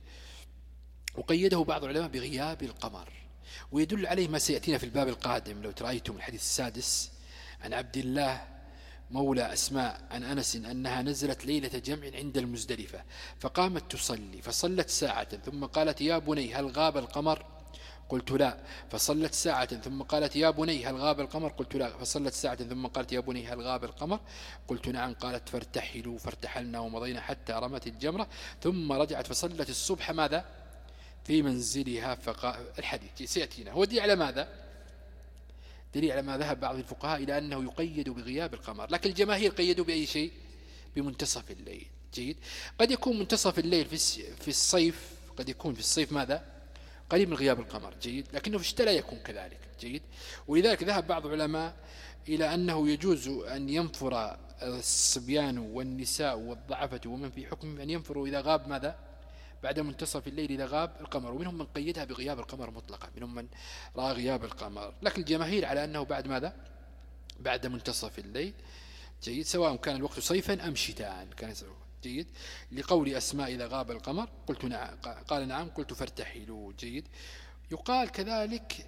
A: وقيده بعض العلماء بغياب القمر، ويدل عليه ما سيأتينا في الباب القادم لو ترأيتم الحديث السادس عن عبد الله مولى أسماء عن أنس أنها نزلت ليلة جمع عند المزدلفة فقامت تصلي فصلت ساعة ثم قالت يا بني هل غاب القمر؟ قلت لا. فصلت ساعة ثم قالت يا بني هل غاب القمر؟ قلت لا. فصلت ساعة ثم قالت يا بني هل غاب القمر؟ قلت نعم. قالت فارتحلوا، فارتحلنا ومضينا حتى رمت الجمرة ثم رجعت فصلت الصبح ماذا في منزلها. فقال الحديث سيأتينا هو دليل على ماذا؟ دليل على ما ذهب بعض الفقهاء إلى أنه يقيد بغياب القمر، لكن الجماهير قيدوا بأي شيء؟ بمنتصف الليل. جيد. قد يكون منتصف الليل في الصيف، قد يكون في الصيف ماذا قريب من غياب القمر. جيد. لكنه في الشتاء لا يكون كذلك. جيد. ولذلك ذهب بعض العلماء إلى أنه يجوز أن ينفر الصبيان والنساء والضعفة ومن في حكم أن ينفروا إذا غاب ماذا بعد منتصف الليل إذا غاب القمر، ومنهم من قيدها بغياب القمر مطلقا، منهم من رأى غياب القمر، لكن الجماهير على أنه بعد ماذا بعد منتصف الليل. جيد. سواء كان الوقت صيفا أم شتاء كان سواء. جيد. لقول أسماء إذا غاب القمر قلت نعم، قال نعم. قلت فارتحلوا. جيد. يقال كذلك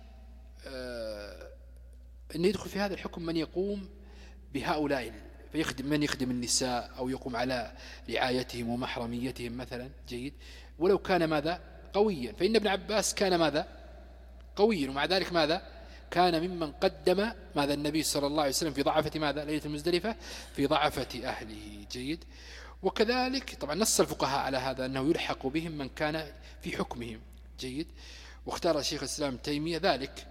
A: آه أن يدخل في هذا الحكم من يقوم بهؤلاء فيخدم، من يخدم النساء أو يقوم على رعايتهم ومحرميتهم مثلا. جيد. ولو كان ماذا قويا، فإن ابن عباس كان ماذا قويا ومع ذلك ماذا كان ممن قدم ماذا النبي صلى الله عليه وسلم في ضعفة ماذا ليلة المزدلفة في ضعفة أهله. جيد. وكذلك طبعا نص الفقهاء على هذا أنه يلحق بهم من كان في حكمهم. جيد. واختار شيخ الإسلام تيمية ذلك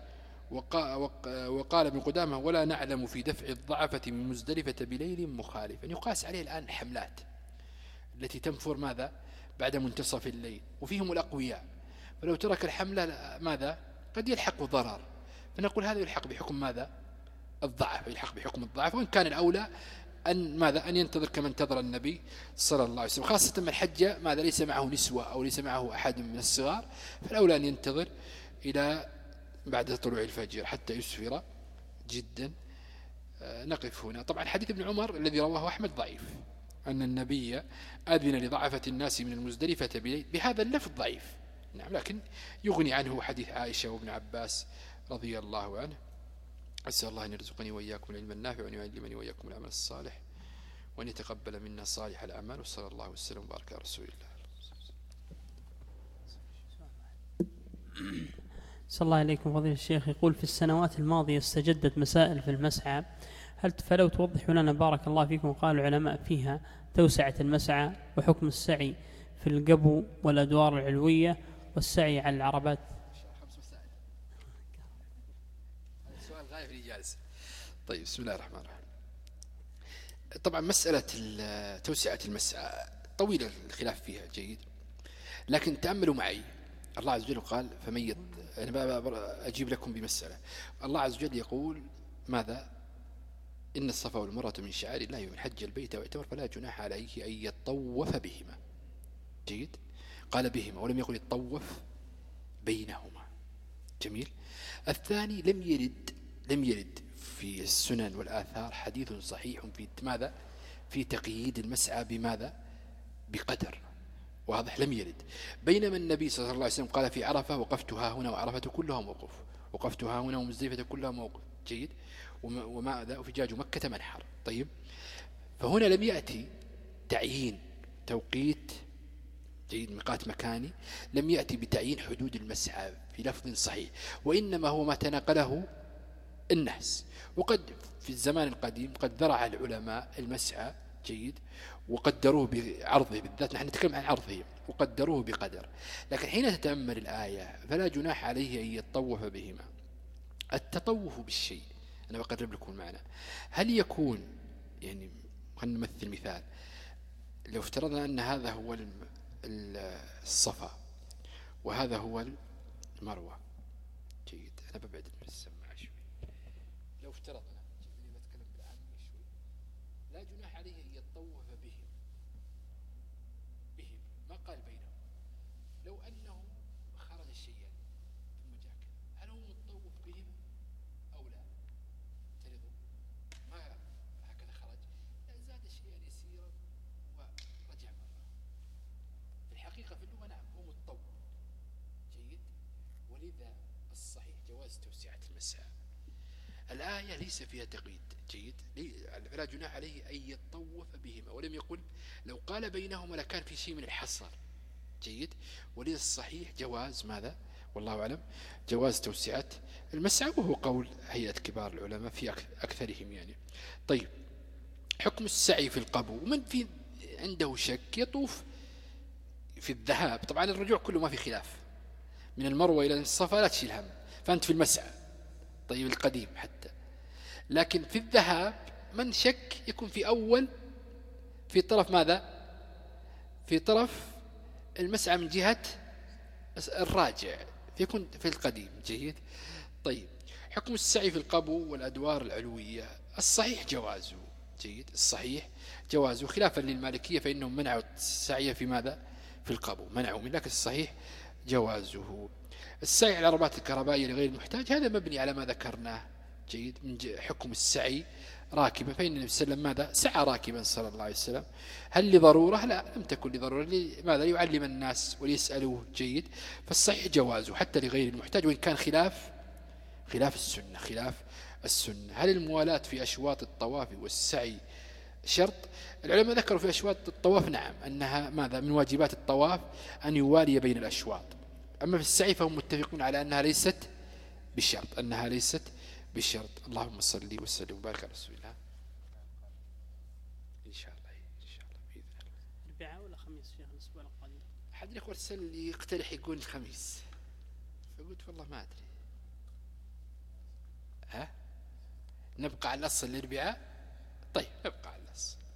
A: وقال ابن قدامة ولا نعلم في دفع الضعفة من مزدلفة بليل مخالفا. يقاس عليه الآن الحملات التي تنفر ماذا بعد منتصف الليل وفيهم الأقوياء، فلو ترك الحملة ماذا قد يلحق ضرر، فنقول هذا يلحق بحكم ماذا الضعف، يلحق بحكم الضعف، وإن كان الأولى أن ماذا أن ينتظر كما انتظر النبي صلى الله عليه وسلم، خاصة من الحجة ماذا ليس معه نسوة أو ليس معه أحد من الصغار، فالأولى أن ينتظر إلى بعد طلوع الفجر حتى يسفر جدا. نقف هنا. طبعا حديث ابن عمر الذي رواه أحمد ضعيف، أن النبي أذن لضعفة الناس من المزدلفة بليل، بهذا اللفظ ضعيف. نعم. لكن يغني عنه حديث عائشة وابن عباس رضي الله عنه. أسأل الله أن يرزقني وإياكم العلم النافع وأن يعلمني وإياكم العمل الصالح وأن يتقبل منا صالح الأعمال، وصلى الله وسلم وبارك على رسول الله.
B: صلى الله عليكم فضيلة الشيخ. يقول في السنوات الماضية استجدت مسائل في المسعى، هل فلو توضح لنا بارك الله فيكم. قال العلماء فيها توسعة المسعى وحكم السعي في القبو والأدوار العلوية والسعي على العربات.
A: سؤال غاية في الإجازة. طيب بسم الله الرحمن الرحيم. طبعا مسألة توسعة المسعى طويلة الخلاف فيها. جيد. لكن تأملوا معي الله عز وجل قال فمن يط... أنا أجيب لكم بمسألة. الله عز وجل يقول ماذا إن الصفا والمروة من شعائر الله ومن حج البيت واعتمر فلا جناح عليه أن يطوف بهما. جيد. قال بهما ولم يقل يطوف بينهما. جميل. الثاني لم يرد لم يرد في السنن والآثار حديث صحيح في ماذا في تقييد المسعى بماذا بقدر. واضح. لم يرد. بينما النبي صلى الله عليه وسلم قال في عرفة وقفتها هنا وعرفة كلها موقف وقفتها هنا ومزدلفة كلها موقف. جيد. وماذا وفجاج مكة منحر. طيب. فهنا لم يأتي تعيين توقيت. جيد. ميقات مكاني. لم يأتي بتعيين حدود المسعى في لفظ صحيح، وإنما هو ما تناقله الناس. وقد في الزمان القديم قد ذرع العلماء المسعى. جيد. وقدروه بعرضه بالذات، نحن نتكلم عن عرضه، وقدروه بقدر. لكن حين تتأمل الآية فلا جناح عليه أن يتطوف بهما. التطوف بالشيء أنا بقرب لكم المعنى. هل يكون يعني خلينا نمثل مثال، لو افترضنا أن هذا هو الصفا وهذا هو المروة. جيد. أنا ببعد من السماعة شوي. لو افترضنا بتكلم بالعامية شوي، لا جناح عليه أن يتطوف بهم بهم ما قال بينهم. لو أنه خرج شيئا ثم جاء كذا، هل هو متطوف بهم أو لا؟ ترضوا ما هكذا خرج، لا زاد شيئا يسيرا ورجع مرة. في الحقيقة في اللغة نعم هو متطوف. جيد. ولذا الصحيح جواز توسعة المسعى. الآية ليس فيها تقييد. جيد. فلا جناح عليه أن يتطوف بهما، ولم يقل. لو قال بينهما لكان في شيء من الحصر. جيد. ولذا الصحيح جواز ماذا والله أعلم جواز توسعة المسعى، وهو قول هيئة كبار العلماء في أكثرهم يعني. طيب. حكم السعي في القبو. ومن في عنده شك يطوف في الذهاب. طبعا الرجوع كله ما في خلاف، من المروة إلى الصفا لا تشيل هم، فأنت في المسعى. طيب القديم حتى. لكن في الذهاب من شك يكون في أول في طرف ماذا في طرف المسعى من جهة الراجع، فيكون في القديم. جيد. طيب. حكم السعي في القبو والأدوار العلوية. الصحيح جوازه. جيد. الصحيح جوازه خلافا للمالكية فإنهم منعوا السعي في ماذا في القبو، منعوا من. لكن الصحيح جوازه. السعي على رباط الكهربائية لغير المحتاج هذا مبني على ما ذكرناه. جيد. من حكم السعي راكبا، فإن النبي صلى الله عليه وسلم ماذا سعى راكبا صلى الله عليه وسلم. هل لضرورة؟ لا، لم تكن لضرورة. لماذا يعلم الناس وليسألوه. جيد. فالصحيح جوازه حتى لغير المحتاج، وإن كان خلاف خلاف السنة خلاف السنة. هل الموالاة في أشواط الطواف والسعي شرط؟ العلماء ذكروا في أشواط الطواف نعم أنها ماذا من واجبات الطواف أن يوالي بين الأشواط. أما في السعي فهم متفقون على أنها ليست بشرط أنها ليست بشرط. اللهم صل وسلم وبارك على رسول الله. إن شاء الله إن شاء الله بإذن الله.
B: الأربعاء ولا خميس شيخ الأسبوع القادم؟
A: أحد الأخوة أرسل لي يقترح يقول الخميس، فقلت والله ما أدري. ها نبقى على الأصل الأربعاء. طيب نبقى على الأصل.